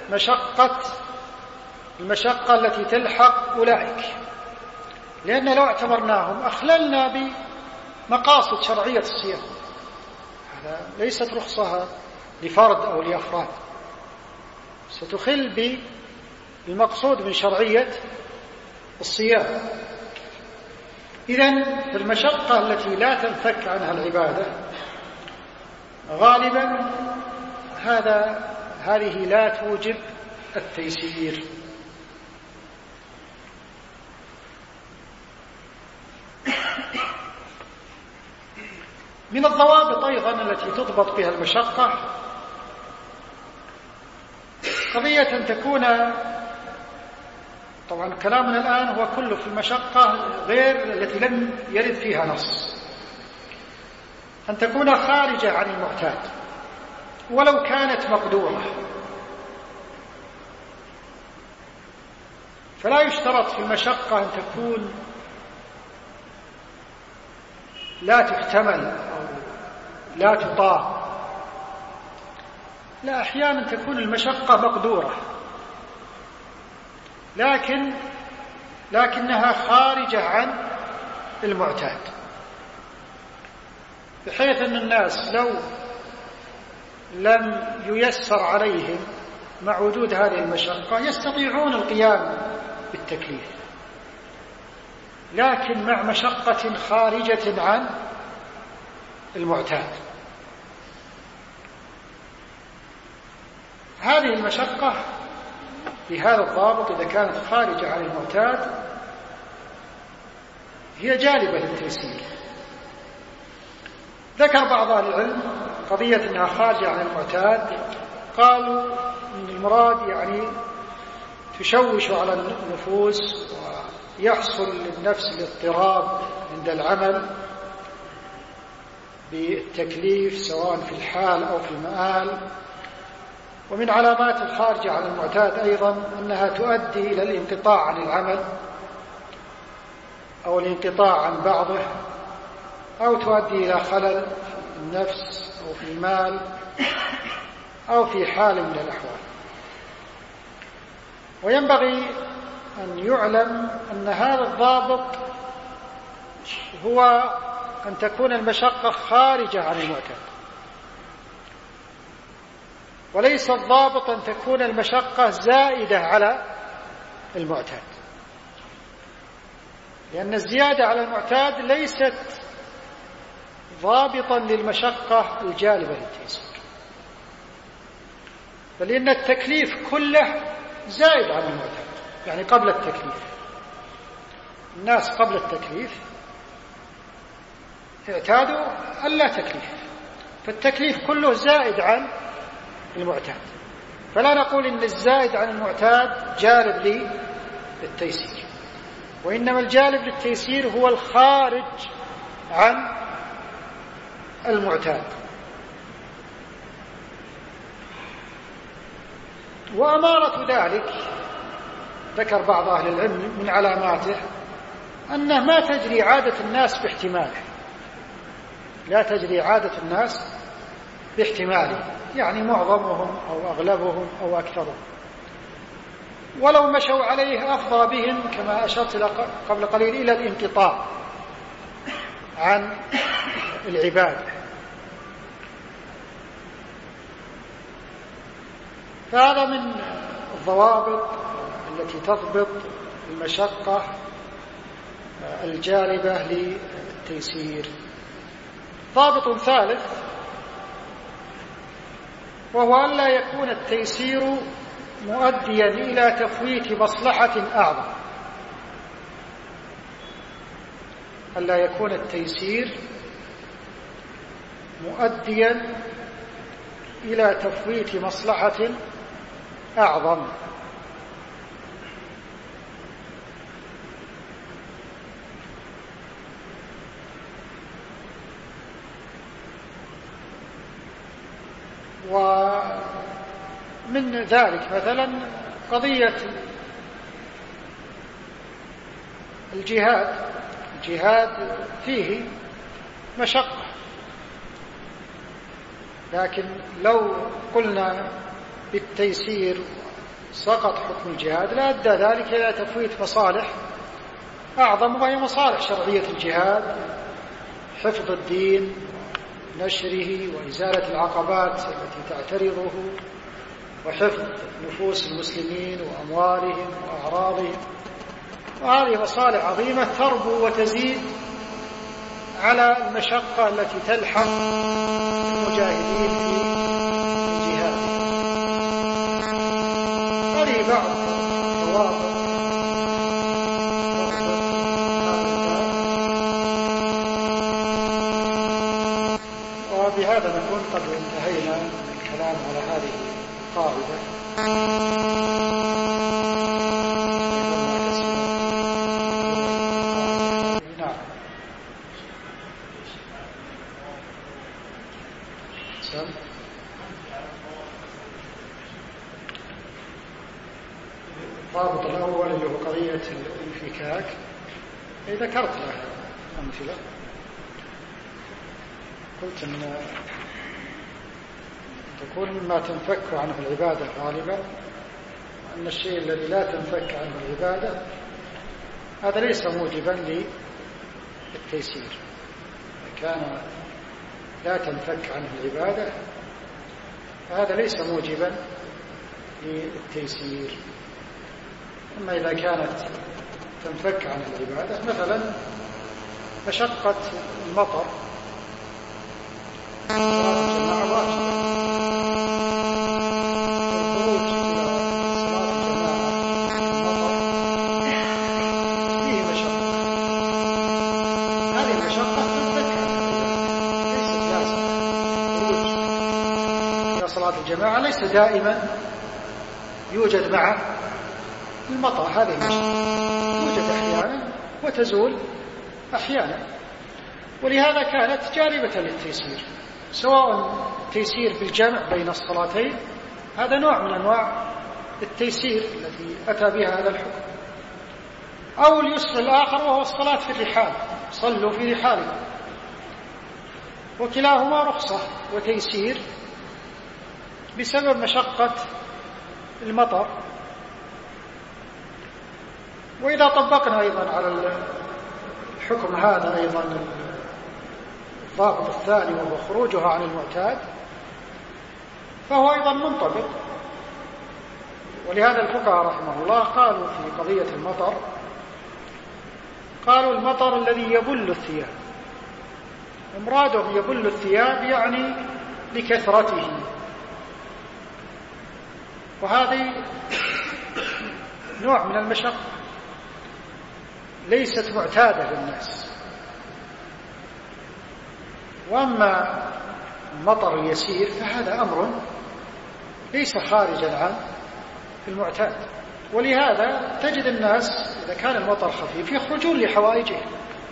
المشقة التي تلحق أولئك، لأن لو اعتبرناهم أخللنا بمقاصد شرعية الصيام. هذا ليست رخصة لفرد أو لأفراد، ستخل بالمقصود من شرعية الصيام. إذن في المشقة التي لا تنفك عنها العبادة غالبا هذه لا توجب التيسير. من الضوابط أيضا التي تضبط بها المشقة قضية أن تكون، طبعا كلامنا الآن هو كله في المشقة غير التي لم يرد فيها نص، أن تكون خارجة عن المعتاد ولو كانت مقدورة. فلا يشترط في المشقة أن تكون لا تحتمل أو لا تطاق، لا، أحيانا تكون المشقة مقدورة لكنها خارجة عن المعتاد، بحيث أن الناس لو لم ييسر عليهم مع وجود هذه المشقة يستطيعون القيام بالتكليف، لكن مع مشقة خارجة عن المعتاد. هذه المشقة بهذا الضابط إذا كانت خارجة عن المعتاد هي جالبة للتيسير. ذكر بعض أهل العلم قضية أنها خارجة عن المعتاد، قالوا إن المراد يعني تشوش على النفوس ويحصل للنفس الاضطراب عند العمل بالتكليف سواء في الحال أو في المآل. ومن علامات الخارجة عن المعتاد أيضا أنها تؤدي إلى الانقطاع عن العمل أو الانقطاع عن بعضه، أو تؤدي إلى خلل في النفس أو في المال أو في حال من الأحوال. وينبغي أن يعلم أن هذا الضابط هو أن تكون المشقة خارجة عن المعتاد، وليس الضابط أن تكون المشقة زائدة على المعتاد، لأن الزيادة على المعتاد ليست ضابطا للمشقة الجالبة للتيسير، بل إن التكليف كله زائد عن المعتاد. يعني قبل التكليف، الناس قبل التكليف اعتادوا ألا تكليف، فالتكليف كله زائد عن المعتاد، فلا نقول إن الزائد عن المعتاد جالب للتيسير، وإنما الجالب للتيسير هو الخارج عن المعتاد. وأمارة ذلك ذكر بعض أهل العلم من علاماته أنه ما تجري عادة الناس باحتماله، لا تجري عادة الناس باحتماله، يعني معظمهم أو أغلبهم أو أكثرهم، ولو مشوا عليه أفضى بهم كما أشرت قبل قليل إلى الانقطاع عن العبادة. فهذا من الضوابط التي تضبط المشقة الجالبة للتيسير. ضابط ثالث وهو أن لا يكون التيسير مؤديا إلى تفويت مصلحة أعظم. ألا يكون التيسير مؤديا إلى تفويت مصلحة أعظم. ومن ذلك مثلا قضية الجهاد فيه مشقة، لكن لو قلنا بالتيسير سقط حكم الجهاد لأدى ذلك إلى تفويت مصالح أعظم، وهي مصالح شرعية الجهاد، حفظ الدين، نشره، وإزالة العقبات التي تعترضه، وحفظ نفوس المسلمين وأموالهم وأعراضهم. وهذه مصالح عظيمة تربو وتزيد على المشقة التي تلحق المجاهدين في الجهاد. هذه بعض ضوابط وبهذا نكون قد انتهينا من الكلام على هذه القاعدة. نعم. الضابط الأول اللي هو قضية الانفكاك، ذكرت لها أمثلة، قلت أن تكون مما تنفك عنه العبادة غالبا، أن الشيء الذي لا تنفك عنه العبادة هذا ليس موجبا للتيسير. إذا كان لا تنفك عنه العبادة فهذا ليس موجبا للتيسير. أما إذا كانت تنفك عن العبادة، مثلا مشقة المطر، الجماعة ليس دائما يوجد مع المطر، هذه المشقة توجد أحيانا وتزول أحيانا، ولهذا كانت جالبة للتيسير، سواء التيسير بالجمع بين الصلاتين، هذا نوع من أنواع التيسير التي أتى بها هذا الحكم، أو اليسر الآخر وهو الصلاة في الرحال، صلوا في رحالكم، وكلاهما رخصة وتيسير بسبب مشقة المطر. وإذا طبقنا أيضا على الحكم هذا أيضا الضابط الثاني وهو خروجها عن المعتاد، فهو أيضا منطبق. ولهذا الفقهاء رحمه الله قالوا في قضية المطر، قالوا المطر الذي يبل الثياب، ومرادهم يبل الثياب يعني لكثرته، وهذه نوع من المشقة ليست معتادة للناس. وأما المطر اليسير فهذا أمر ليس خارجا عن المعتاد. ولهذا تجد الناس إذا كان المطر خفيف يخرجون لحوائجهم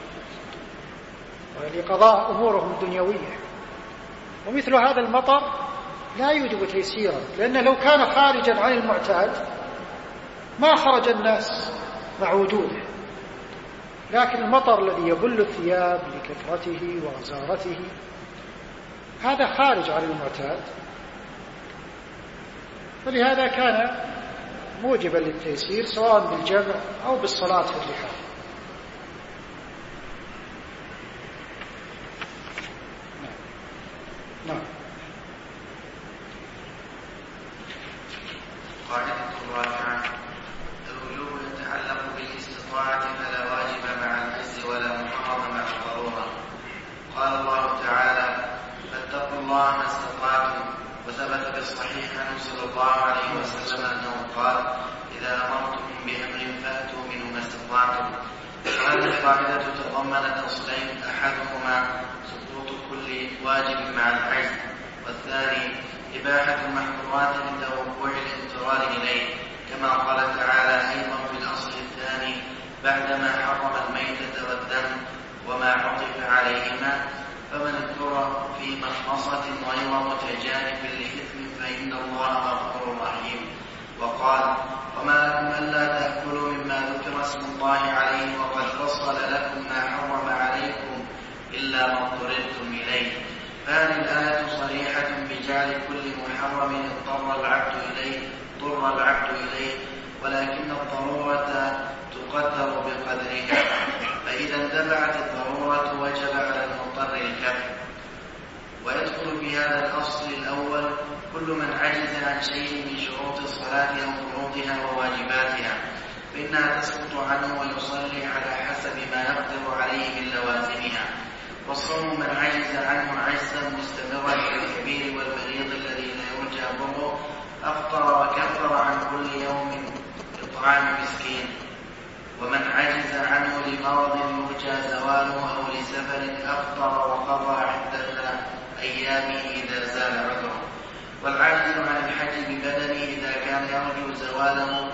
ولقضاء أمورهم الدنيوية، ومثل هذا المطر لا يوجب تيسيرا، لأنه لو كان خارجا عن المعتاد ما خرج الناس مع وجوده. لكن المطر الذي يبل الثياب لكثرته وغزارته هذا خارج عن المعتاد، ولهذا كان موجبا للتيسير سواء بالجمع أو بالصلاة في الرحال. نعم. قاعدة الرابعة: الوجوب يتعلق بالاستطاعة فلا واجب مع العجز ولا محرم مع الضرورة. قال الله تعالى: فاتقوا الله ما استطعتم. وثبت بالصحيح عنه صلى الله عليه وسلم أنه قال: إذا أمرتم بأمر فأتوا منه ما استطعتم. هذه القاعدة تضمنت أصلين: أحدهما سقوط كل واجب مع العجز، والثاني إباحة المحظورات عند وقوع الاضطرار إليه، كما قال تعالى أيضا في الأصل الثاني بعدما حرم الميتة والدم وما عطف عليهما: فمن اضطر في مخمصة غير متجانف لإثم فإن الله غفور رحيم. وقال: وما لكم ألا تأكلوا مما ذكر اسم الله عليه وقد فصل لكم ما حرم عليكم إلا ما اضطررتم إليه. فهذه الآية صريحة بجعل كل محرم اضطر العبد إليه، ولكن الضرورة تقدر بقدرها، فإذا اندفعت الضرورة وجب على المضطر الكف. ويدخل في هذا الأصل الأول كل من عجز عن شيء من شروط الصلاة أو فروضها وواجباتها، فإنها تسقط عنه ويصلي على حسب ما يقدر عليه من لوازمها. والصوم من عجز عنه عجزا مستمرا كالكبير والمريض الذي لا يرجى ضره أفطر وكفر عن كل يوم إطعام مسكين. ومن عجز عنه لمرض يرجى زواله أو لسفر أفطر وقضى عدة أيامه إذا زال عذره. والعاجز عن الحج ببدنه إذا كان يرجو زواله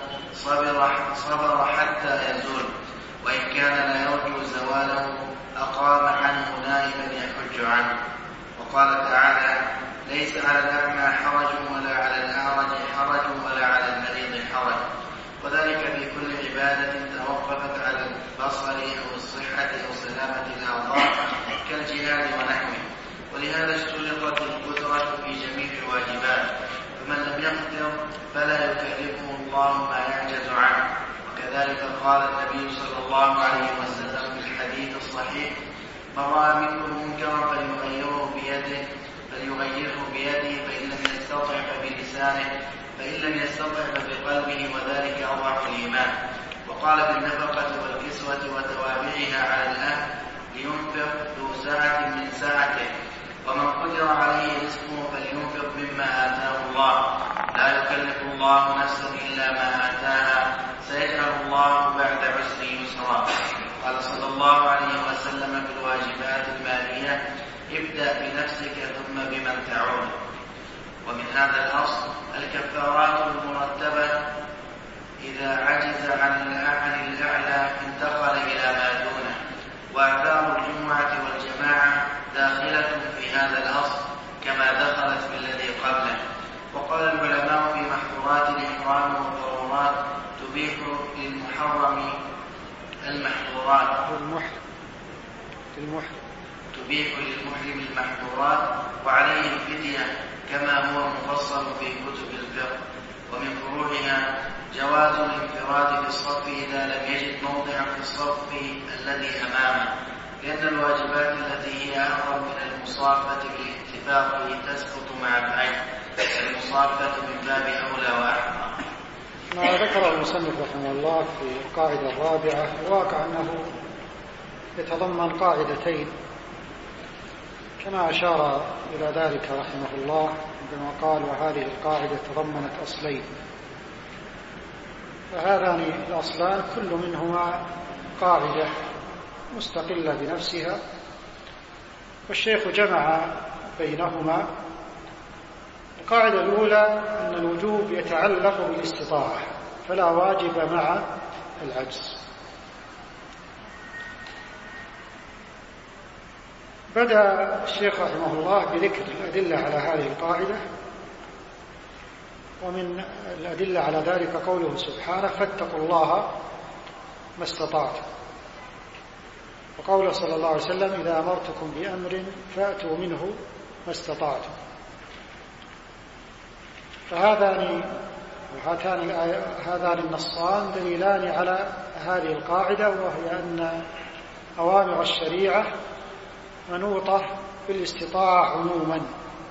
صبر حتى يزول، وإن كان لا يرجو زواله أقام عنه نائبا يحج عنه. وقال تعالى: ليس على الأعمى حرج ولا على الأعرج حرج ولا على المريض حرج. وذلك في كل عبادة توقفت على البصر أو الصحة أو سلامة الأعضاء كالجهاد ونحوه. ولهذا اشترطت القدرة في جميع الواجبات، فمن لم يقدر فلا يكلفه الله ما يعجز عنه. وكذلك قال النبي صلى الله عليه وسلم في الحديث الصحيح: من رأى منكم منكرا فليغيره بيده فإن لم يستطع فبلسانه فإن لم يستطع فبقلبه وذلك أضعف الإيمان. وقال بالنفقة والكسوة وتوابعها على الأهل لينفق ذو سعة من سعته، ومن قدر عليه رزقه فلينفق مما آتاه الله، لا يكلف الله نفسا إلا ما آتاها، سيجعل الله بعد عسر يسرا. قال صلى الله عليه وسلم في الواجبات المالية: ابدأ بنفسك ثم بمن تعود. ومن هذا الأصل الكفارات المرتبة: إذا عجز عن الأعلى انتقل إلى ما دونه. وأعذار الجمعة والجماعة داخلة في هذا الأصل كما دخلت في الذي قبله. وقال العلماء في محظورات الإحرام والضرورات: تبيح للمحرم المحظورات للمحرم تبيح للمحرم المحظورات وعليه الفدية كما هو مفصل في كتب الفقه. ومن فروعها جواز الانفراد في الصف إذا لم يجد موضعا في الصف الذي أمامه، لأن الواجبات التي هي أقرب من المصافة بالاتفاق تسقط مع العين، المصافة من باب أولى وأحرى. ما ذكر المصنف رحمه الله في القاعدة الرابعة الواقع أنه يتضمن قاعدتين كما أشار إلى ذلك رحمه الله عندما قال وهذه القاعدة تضمنت أصلين، فهذان الأصلان كل منهما قاعدة مستقلة بنفسها، والشيخ جمع بينهما. القاعدة الأولى أن الوجوب يتعلق بالاستطاعة فلا واجب مع العجز. بدأ الشيخ رحمه الله بذكر الأدلة على هذه القاعدة، ومن الأدلة على ذلك قوله سبحانه فاتقوا الله ما استطعتم، وقوله صلى الله عليه وسلم إذا أمرتكم بأمر فأتوا منه ما استطعتم. فهذان النصان دليلان على هذه القاعدة، وهي أن أوامر الشريعة منوطة بالاستطاعة عموما.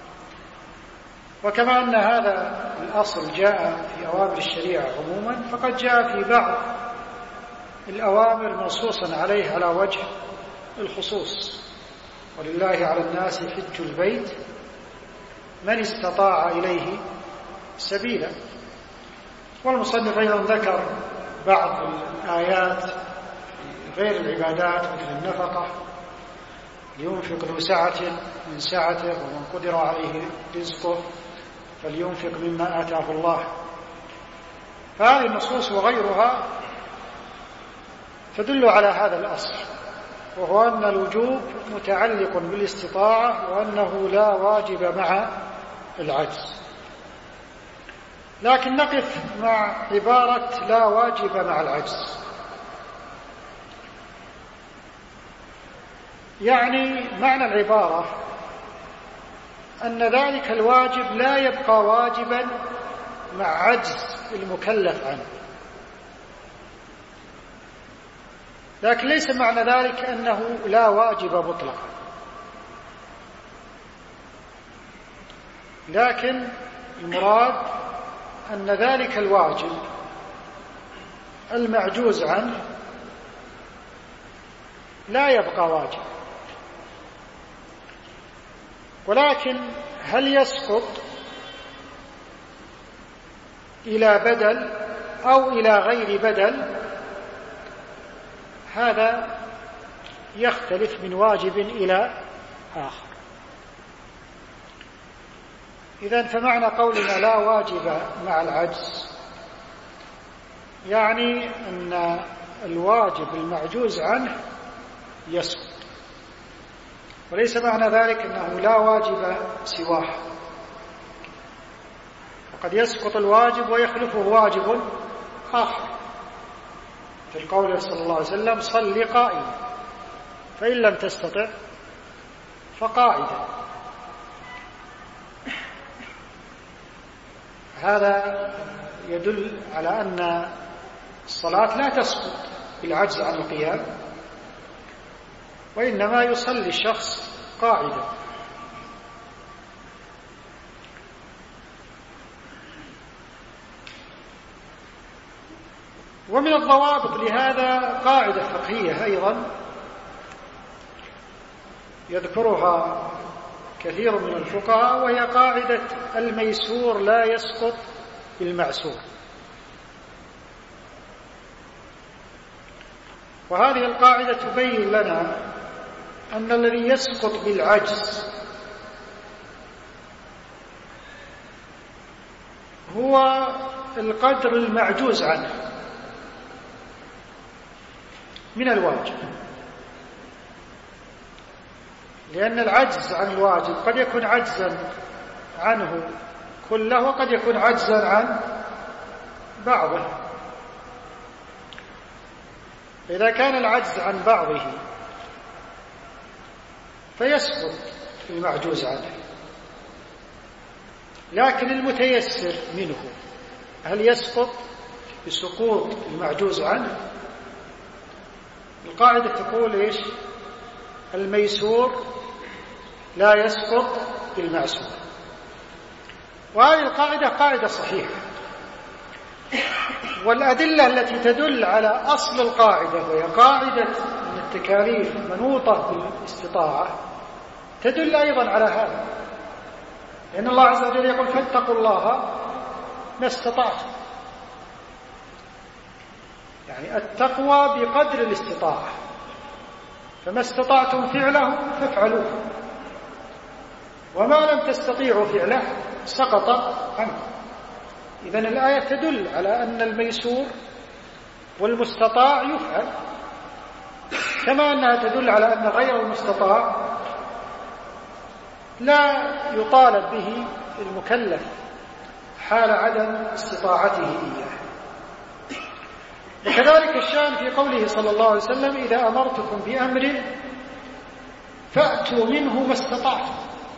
وكما أن هذا الأصل جاء في أوامر الشريعة عموما، فقد جاء في بعض الأوامر منصوصا عليه على وجه الخصوص. ولله على الناس حج البيت من استطاع إليه سبيلا. والمصنف أيضا ذكر بعض الآيات في غير العبادات مثل النفقة، لينفق ذو سعة من سعته ومن قدر عليه رزقه فلينفق مما آتاه الله. فهذه النصوص وغيرها تدل على هذا الأصل، وهو أن الوجوب متعلق بالاستطاعة وأنه لا واجب مع العجز. لكن نقف مع عبارة لا واجب مع العجز، يعني معنى العبارة أن ذلك الواجب لا يبقى واجبا مع عجز المكلف عنه، لكن ليس معنى ذلك أنه لا واجب مطلقا، لكن المراد أن ذلك الواجب المعجوز عنه لا يبقى واجب. ولكن هل يسقط إلى بدل أو إلى غير بدل، هذا يختلف من واجب إلى آخر. إذن فمعنى قولنا لا واجب مع العجز يعني أن الواجب المعجوز عنه يسقط، وليس معنى ذلك أنه لا واجب سواه. وقد يسقط الواجب ويخلفه واجب آخر، في القول صلى الله عليه وسلم صل قائما فإن لم تستطع فقاعدا. هذا يدل على أن الصلاة لا تسقط بالعجز عن القيام، وإنما يصلي الشخص قاعدا. ومن الضوابط لهذا قاعدة فقهية أيضا يذكرها كثير من الفقهاء، وهي قاعدة الميسور لا يسقط بالمعسور. وهذه القاعدة تبين لنا أن الذي يسقط بالعجز هو القدر المعجوز عنه من الواجب، لأن العجز عن الواجب قد يكون عجزا عنه كله وقد يكون عجزا عن بعضه. فإذا كان العجز عن بعضه فيسقط المعجوز عنه، لكن المتيسر منه هل يسقط بسقوط المعجوز عنه؟ القاعدة تقول إيش؟ الميسور لا يسقط بالمعسور. وهذه القاعدة قاعدة صحيحة، والأدلة التي تدل على أصل القاعدة وهي قاعدة من التكاليف منوطة بالاستطاعة تدل أيضا على هذا، لأن الله عز وجل يقول فاتقوا الله ما استطعتم، يعني التقوى بقدر الاستطاعة، فما استطعتم فعله فافعلوه، وما لم تستطيعوا فعله سقط عنكم. إذن الآية تدل على أن الميسور والمستطاع يفعل، كما أنها تدل على أن غير المستطاع لا يطالب به المكلف حال عدم استطاعته إياه. وكذلك الشأن في قوله صلى الله عليه وسلم إذا أمرتكم بأمر فأتوا منه ما استطعتم.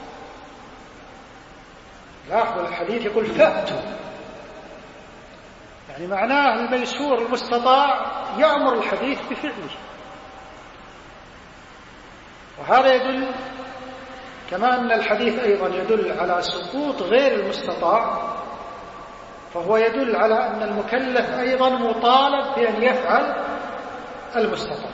لاحظوا الحديث يقول فأتوا، يعني معناه الميسور المستطاع يأمر الحديث بفعله، وهذا يدل كما أن الحديث أيضا يدل على سقوط غير المستطاع، فهو يدل على أن المكلف أيضا مطالب بأن يفعل المستطاع.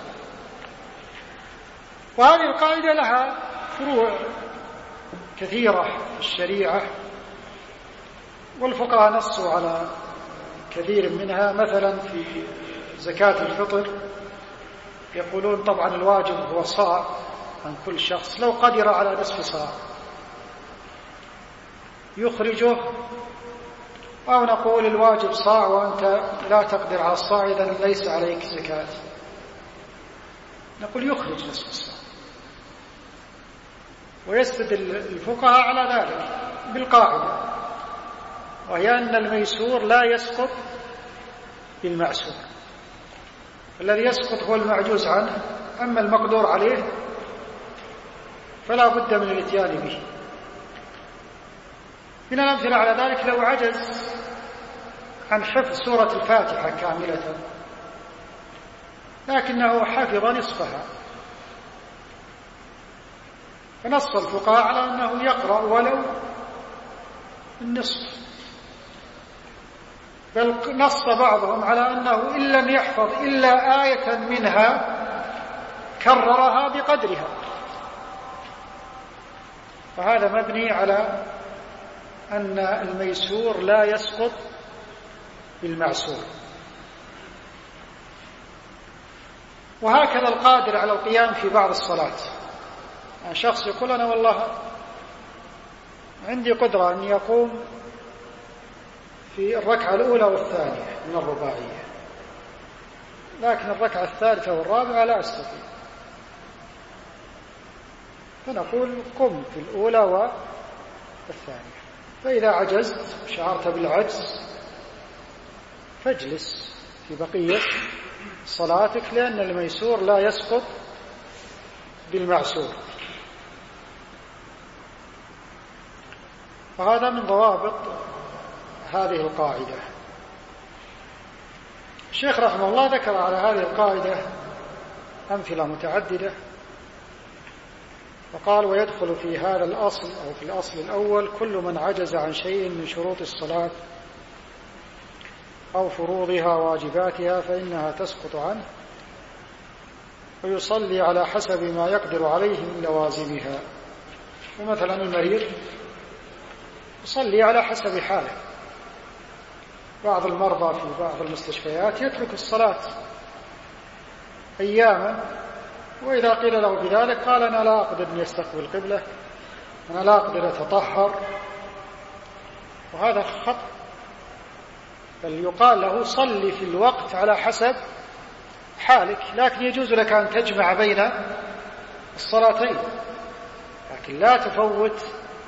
وهذه القاعدة لها فروع كثيرة في الشريعة، والفقهاء نصوا على كثير منها. مثلا في زكاة الفطر يقولون طبعا الواجب هو صاع عن كل شخص، لو قدر على نصف صاع يخرجه، أو نقول الواجب صاع وأنت لا تقدر على الصاع إذن ليس عليك زكاة، نقول يخرج نصف الصاع. ويستدل الفقهاء على ذلك بالقاعدة، وهي أن الميسور لا يسقط بالمعسور، الذي يسقط هو المعجوز عنه، أما المقدور عليه فلا بد من الاتيان به. من الأمثلة على ذلك لو عجز عن حفظ سورة الفاتحة كاملة لكنه حفظ نصفها، فنص الفقهاء على أنه يقرأ ولو النصف، بل نص بعضهم على أنه إن لم يحفظ إلا آية منها كررها بقدرها، فهذا مبني على أن الميسور لا يسقط بالمعسور. وهكذا القادر على القيام في بعض الصلاة، يعني شخص يقول أنا والله عندي قدرة أن يقوم في الركعة الأولى والثانية من الرباعية، لكن الركعة الثالثة والرابعة لا أستطيع، فنقول قم في الأولى والثانية، فإذا عجزت شعرت بالعجز فاجلس في بقية صلاتك، لأن الميسور لا يسقط بالمعسور. وهذا من ضوابط هذه القاعدة. الشيخ رحمه الله ذكر على هذه القاعدة أمثلة متعددة، وقال ويدخل في هذا الأصل أو في الأصل الأول كل من عجز عن شيء من شروط الصلاة أو فروضها واجباتها فإنها تسقط عنه، ويصلي على حسب ما يقدر عليه من لوازمها. ومثلا المريض يصلي على حسب حاله، بعض المرضى في بعض المستشفيات يترك الصلاة أياما، وإذا قيل له بذلك قال أنا لا أقدر أن يستقبل القبلة، أنا لا أقدر أتطهر، وهذا خطأ، بل يقال له صلي في الوقت على حسب حالك، لكن يجوز لك أن تجمع بين الصلاتين، لكن لا تفوت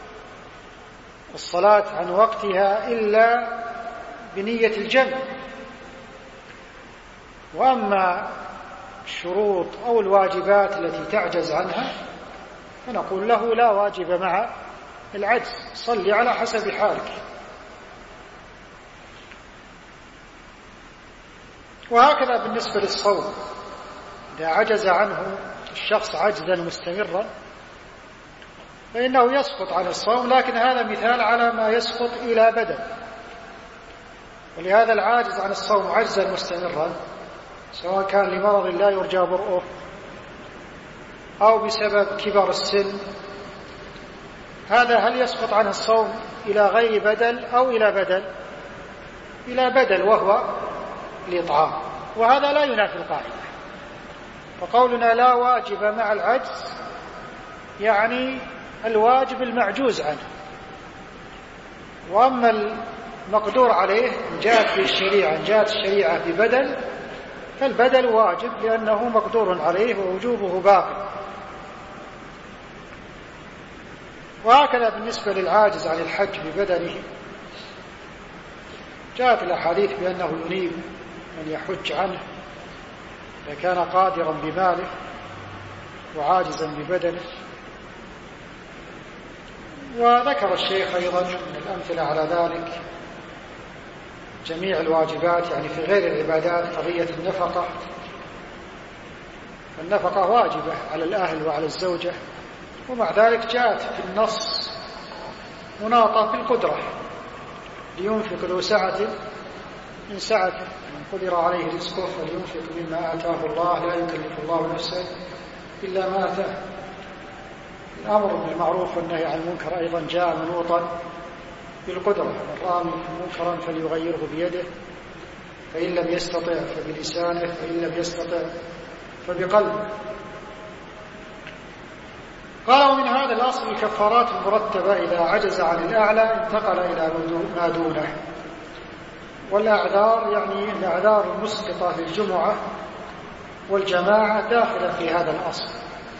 الصلاة عن وقتها إلا بنية الجمع. وأما الشروط أو الواجبات التي تعجز عنها فنقول له لا واجب مع العجز، صلي على حسب حالك. وهكذا بالنسبة للصوم، إذا عجز عنه الشخص عجزا مستمرا فإنه يسقط عن الصوم، لكن هذا مثال على ما يسقط إلى بدل. ولهذا العاجز عن الصوم عجزا مستمرا سواء كان لمرض لا يرجى برؤه أو بسبب كبر السن، هذا هل يسقط عن الصوم إلى غير بدل أو إلى بدل؟ إلى بدل، وهو الإطعام، وهذا لا ينافي القاعدة. فقولنا لا واجب مع العجز يعني الواجب المعجوز عنه. وأما المقدور عليه جاءت الشريعة ببدل، فالبدل واجب لأنه مقدور عليه ووجوبه باقي. وهكذا بالنسبة للعاجز عن الحج ببدنه، جاءت الأحاديث بأنه ينيب من يحج عنه إذا كان قادرا بماله وعاجزا ببدنه. وذكر الشيخ أيضا من الأمثلة على ذلك جميع الواجبات، يعني في غير العبادات، قضية النفقة. النفقة واجبة على الأهل وعلى الزوجة، ومع ذلك جاءت في النص مناطة بالقدرة، لينفق ذو سعة من سعته، من قدر عليه رزقه فلينفق مما آتاه الله لا يكلف الله نفسا إلا ما آتاه. الأمر بالمعروف والنهي عن المنكر أيضا جاء منوطا بالقدرة، من رأى منكرا فليغيره بيده، فإن لم يستطع فبلسانه، فإن لم يستطع فبقلبه. قال ومن هذا الأصل الكفارات المرتبة إذا عجز عن الأعلى انتقل إلى ما دونه. والأعذار يعني الأعذار المسقطة للجمعة والجماعة داخلة في هذا الأصل،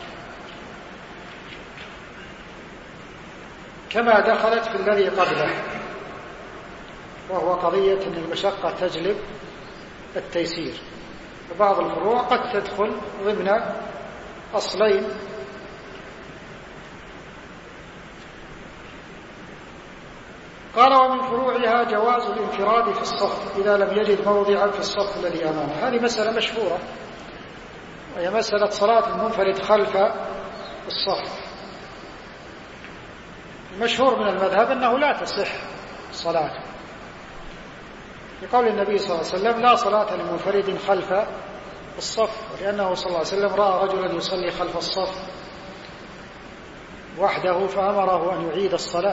كما دخلت في الذي قبله، وهو قضية أن المشقة تجلب التيسير. وبعض الفروع قد تدخل ضمن أصلين. قال ومن فروعها جواز الانفراد في الصف إذا لم يجد موضعا في الصف الذي أمامه. هذه مسألة مشهورة، وهي مسألة صلاة المنفرد خلف الصف. المشهور من المذهب أنه لا تصح صلاته، لقول النبي صلى الله عليه وسلم لا صلاة لمنفرد خلف الصف، ولأنه صلى الله عليه وسلم رأى رجلا يصلي خلف الصف وحده فأمره أن يعيد الصلاة،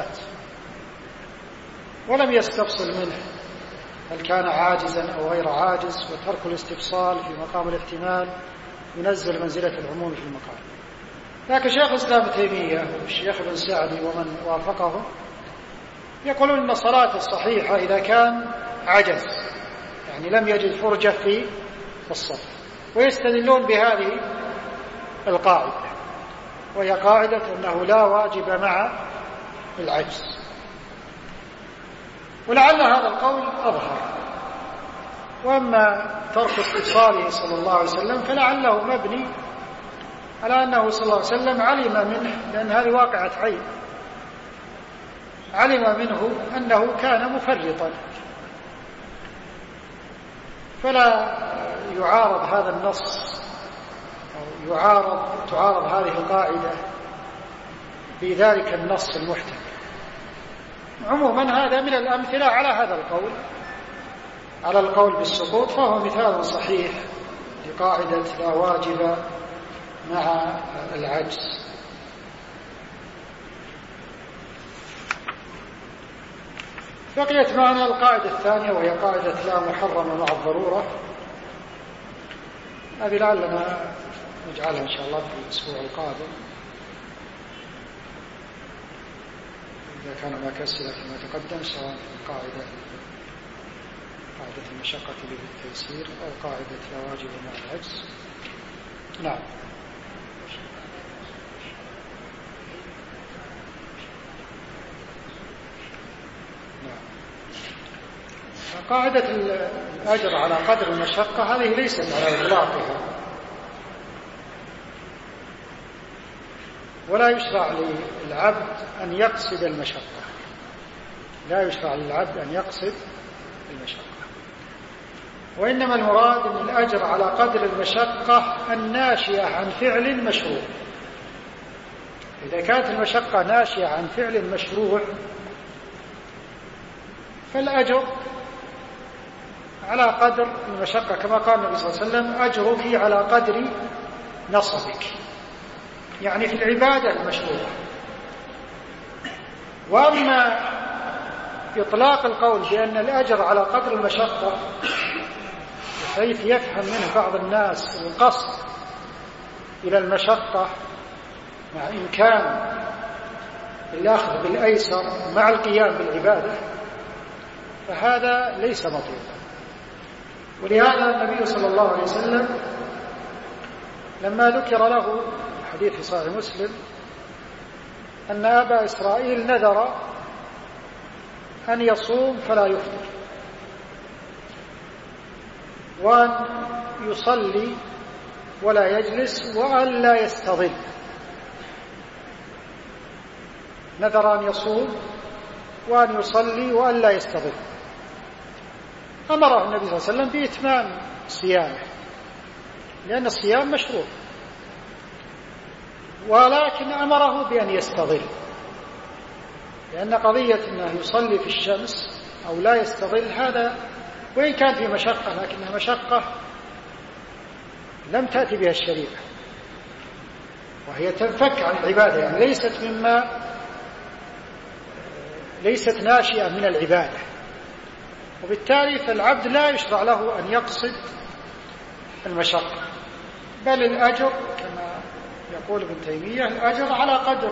ولم يستفصل منه هل كان عاجزا أو غير عاجز، وترك الاستفصال في مقام الاحتمال ينزل منزلة العموم في المقام. لكن شيخ الإسلام ابن تيمية والشيخ ابن سعدي ومن وافقهم يقولون أن الصلاة الصحيحة إذا كان عجز، يعني لم يجد فرجة في الصف، ويستدلون بهذه القاعدة، وهي قاعدة أنه لا واجب مع العجز. ولعل هذا القول أظهر. وأما ترك استفصاله صلى الله عليه وسلم فلعله مبني على أنه صلى الله عليه وسلم علم منه، لأن هذه واقعة عين، علم منه أنه كان مفرطا، فلا يعارض هذا النص أو تعارض هذه القاعدة بذلك النص المحتمل. عموما هذا من الأمثلة على هذا القول، على القول بالسقوط، فهو مثال صحيح لقاعدة لا واجب مع العجز. بقيت معنا القاعدة الثانية، وهي قاعدة لا محرم مع الضرورة. هذه لعلنا نجعلها إن شاء الله في الأسبوع القادم إذا كان هناك أسئلة فيما تقدم، سواء في قاعدة المشقة للتيسير أو قاعدة لا واجب مع العجز. نعم. قاعدة الأجر على قدر المشقة هذه ليست على إطلاقها، ولا يشرع للعبد أن يقصد المشقة، لا يشرع للعبد أن يقصد المشقة، وإنما المراد أن الأجر على قدر المشقة الناشئة عن فعل مشروع. إذا كانت المشقة ناشئة عن فعل مشروع فالأجر على قدر المشقة، كما قال النبي صلى الله عليه وسلم: أجرك على قدر نصبك، يعني في العبادة المشروعة. وأما إطلاق القول بأن الأجر على قدر المشقة بحيث يفهم منه بعض الناس القصد إلى المشقة مع إمكان الأخذ بالأيسر مع القيام بالعبادة، فهذا ليس مطلوبا. ولهذا النبي صلى الله عليه وسلم لما ذكر له حديث في صحيح مسلم أن أبا إسرائيل نذر أن يصوم فلا يفطر، وأن يصلي ولا يجلس، وأن لا يستظل. نذر أن يصوم وأن يصلي وأن لا يستظل. أمره النبي صلى الله عليه وسلم بإتمام صيامه، لأن الصيام مشروع، ولكن أمره بأن يستظل، لأن قضية أنه يصلي في الشمس أو لا يستظل هذا وإن كان في مشقة، لكنها مشقة لم تأتي بها الشريعة، وهي تنفك عن العبادة، يعني ليست ناشئة من العبادة. وبالتالي فالعبد لا يشرع له أن يقصد المشقة، بل الأجر كما يقول ابن تيمية الأجر على قدر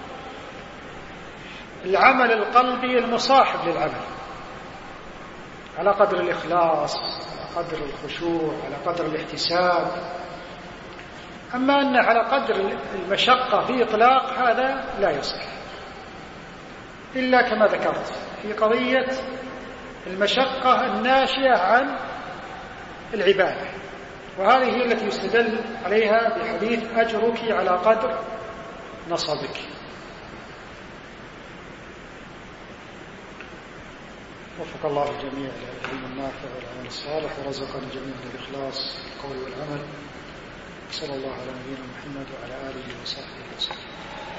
العمل القلبي المصاحب للعمل، على قدر الإخلاص، على قدر الخشوع، على قدر الاحتساب. أما أن على قدر المشقة في إطلاق هذا لا يصح، إلا كما ذكرت في قضية المشقة الناشئة عن العبادة، وهذه هي التي يستدل عليها بحديث أجرك على قدر نصبك. وفق الله الجميع للعلم النافع والعمل الصالح، ورزقنا جميعا الإخلاص في القول والعمل. صلى الله على نبينا محمد وعلى آله وصحبه وسلم.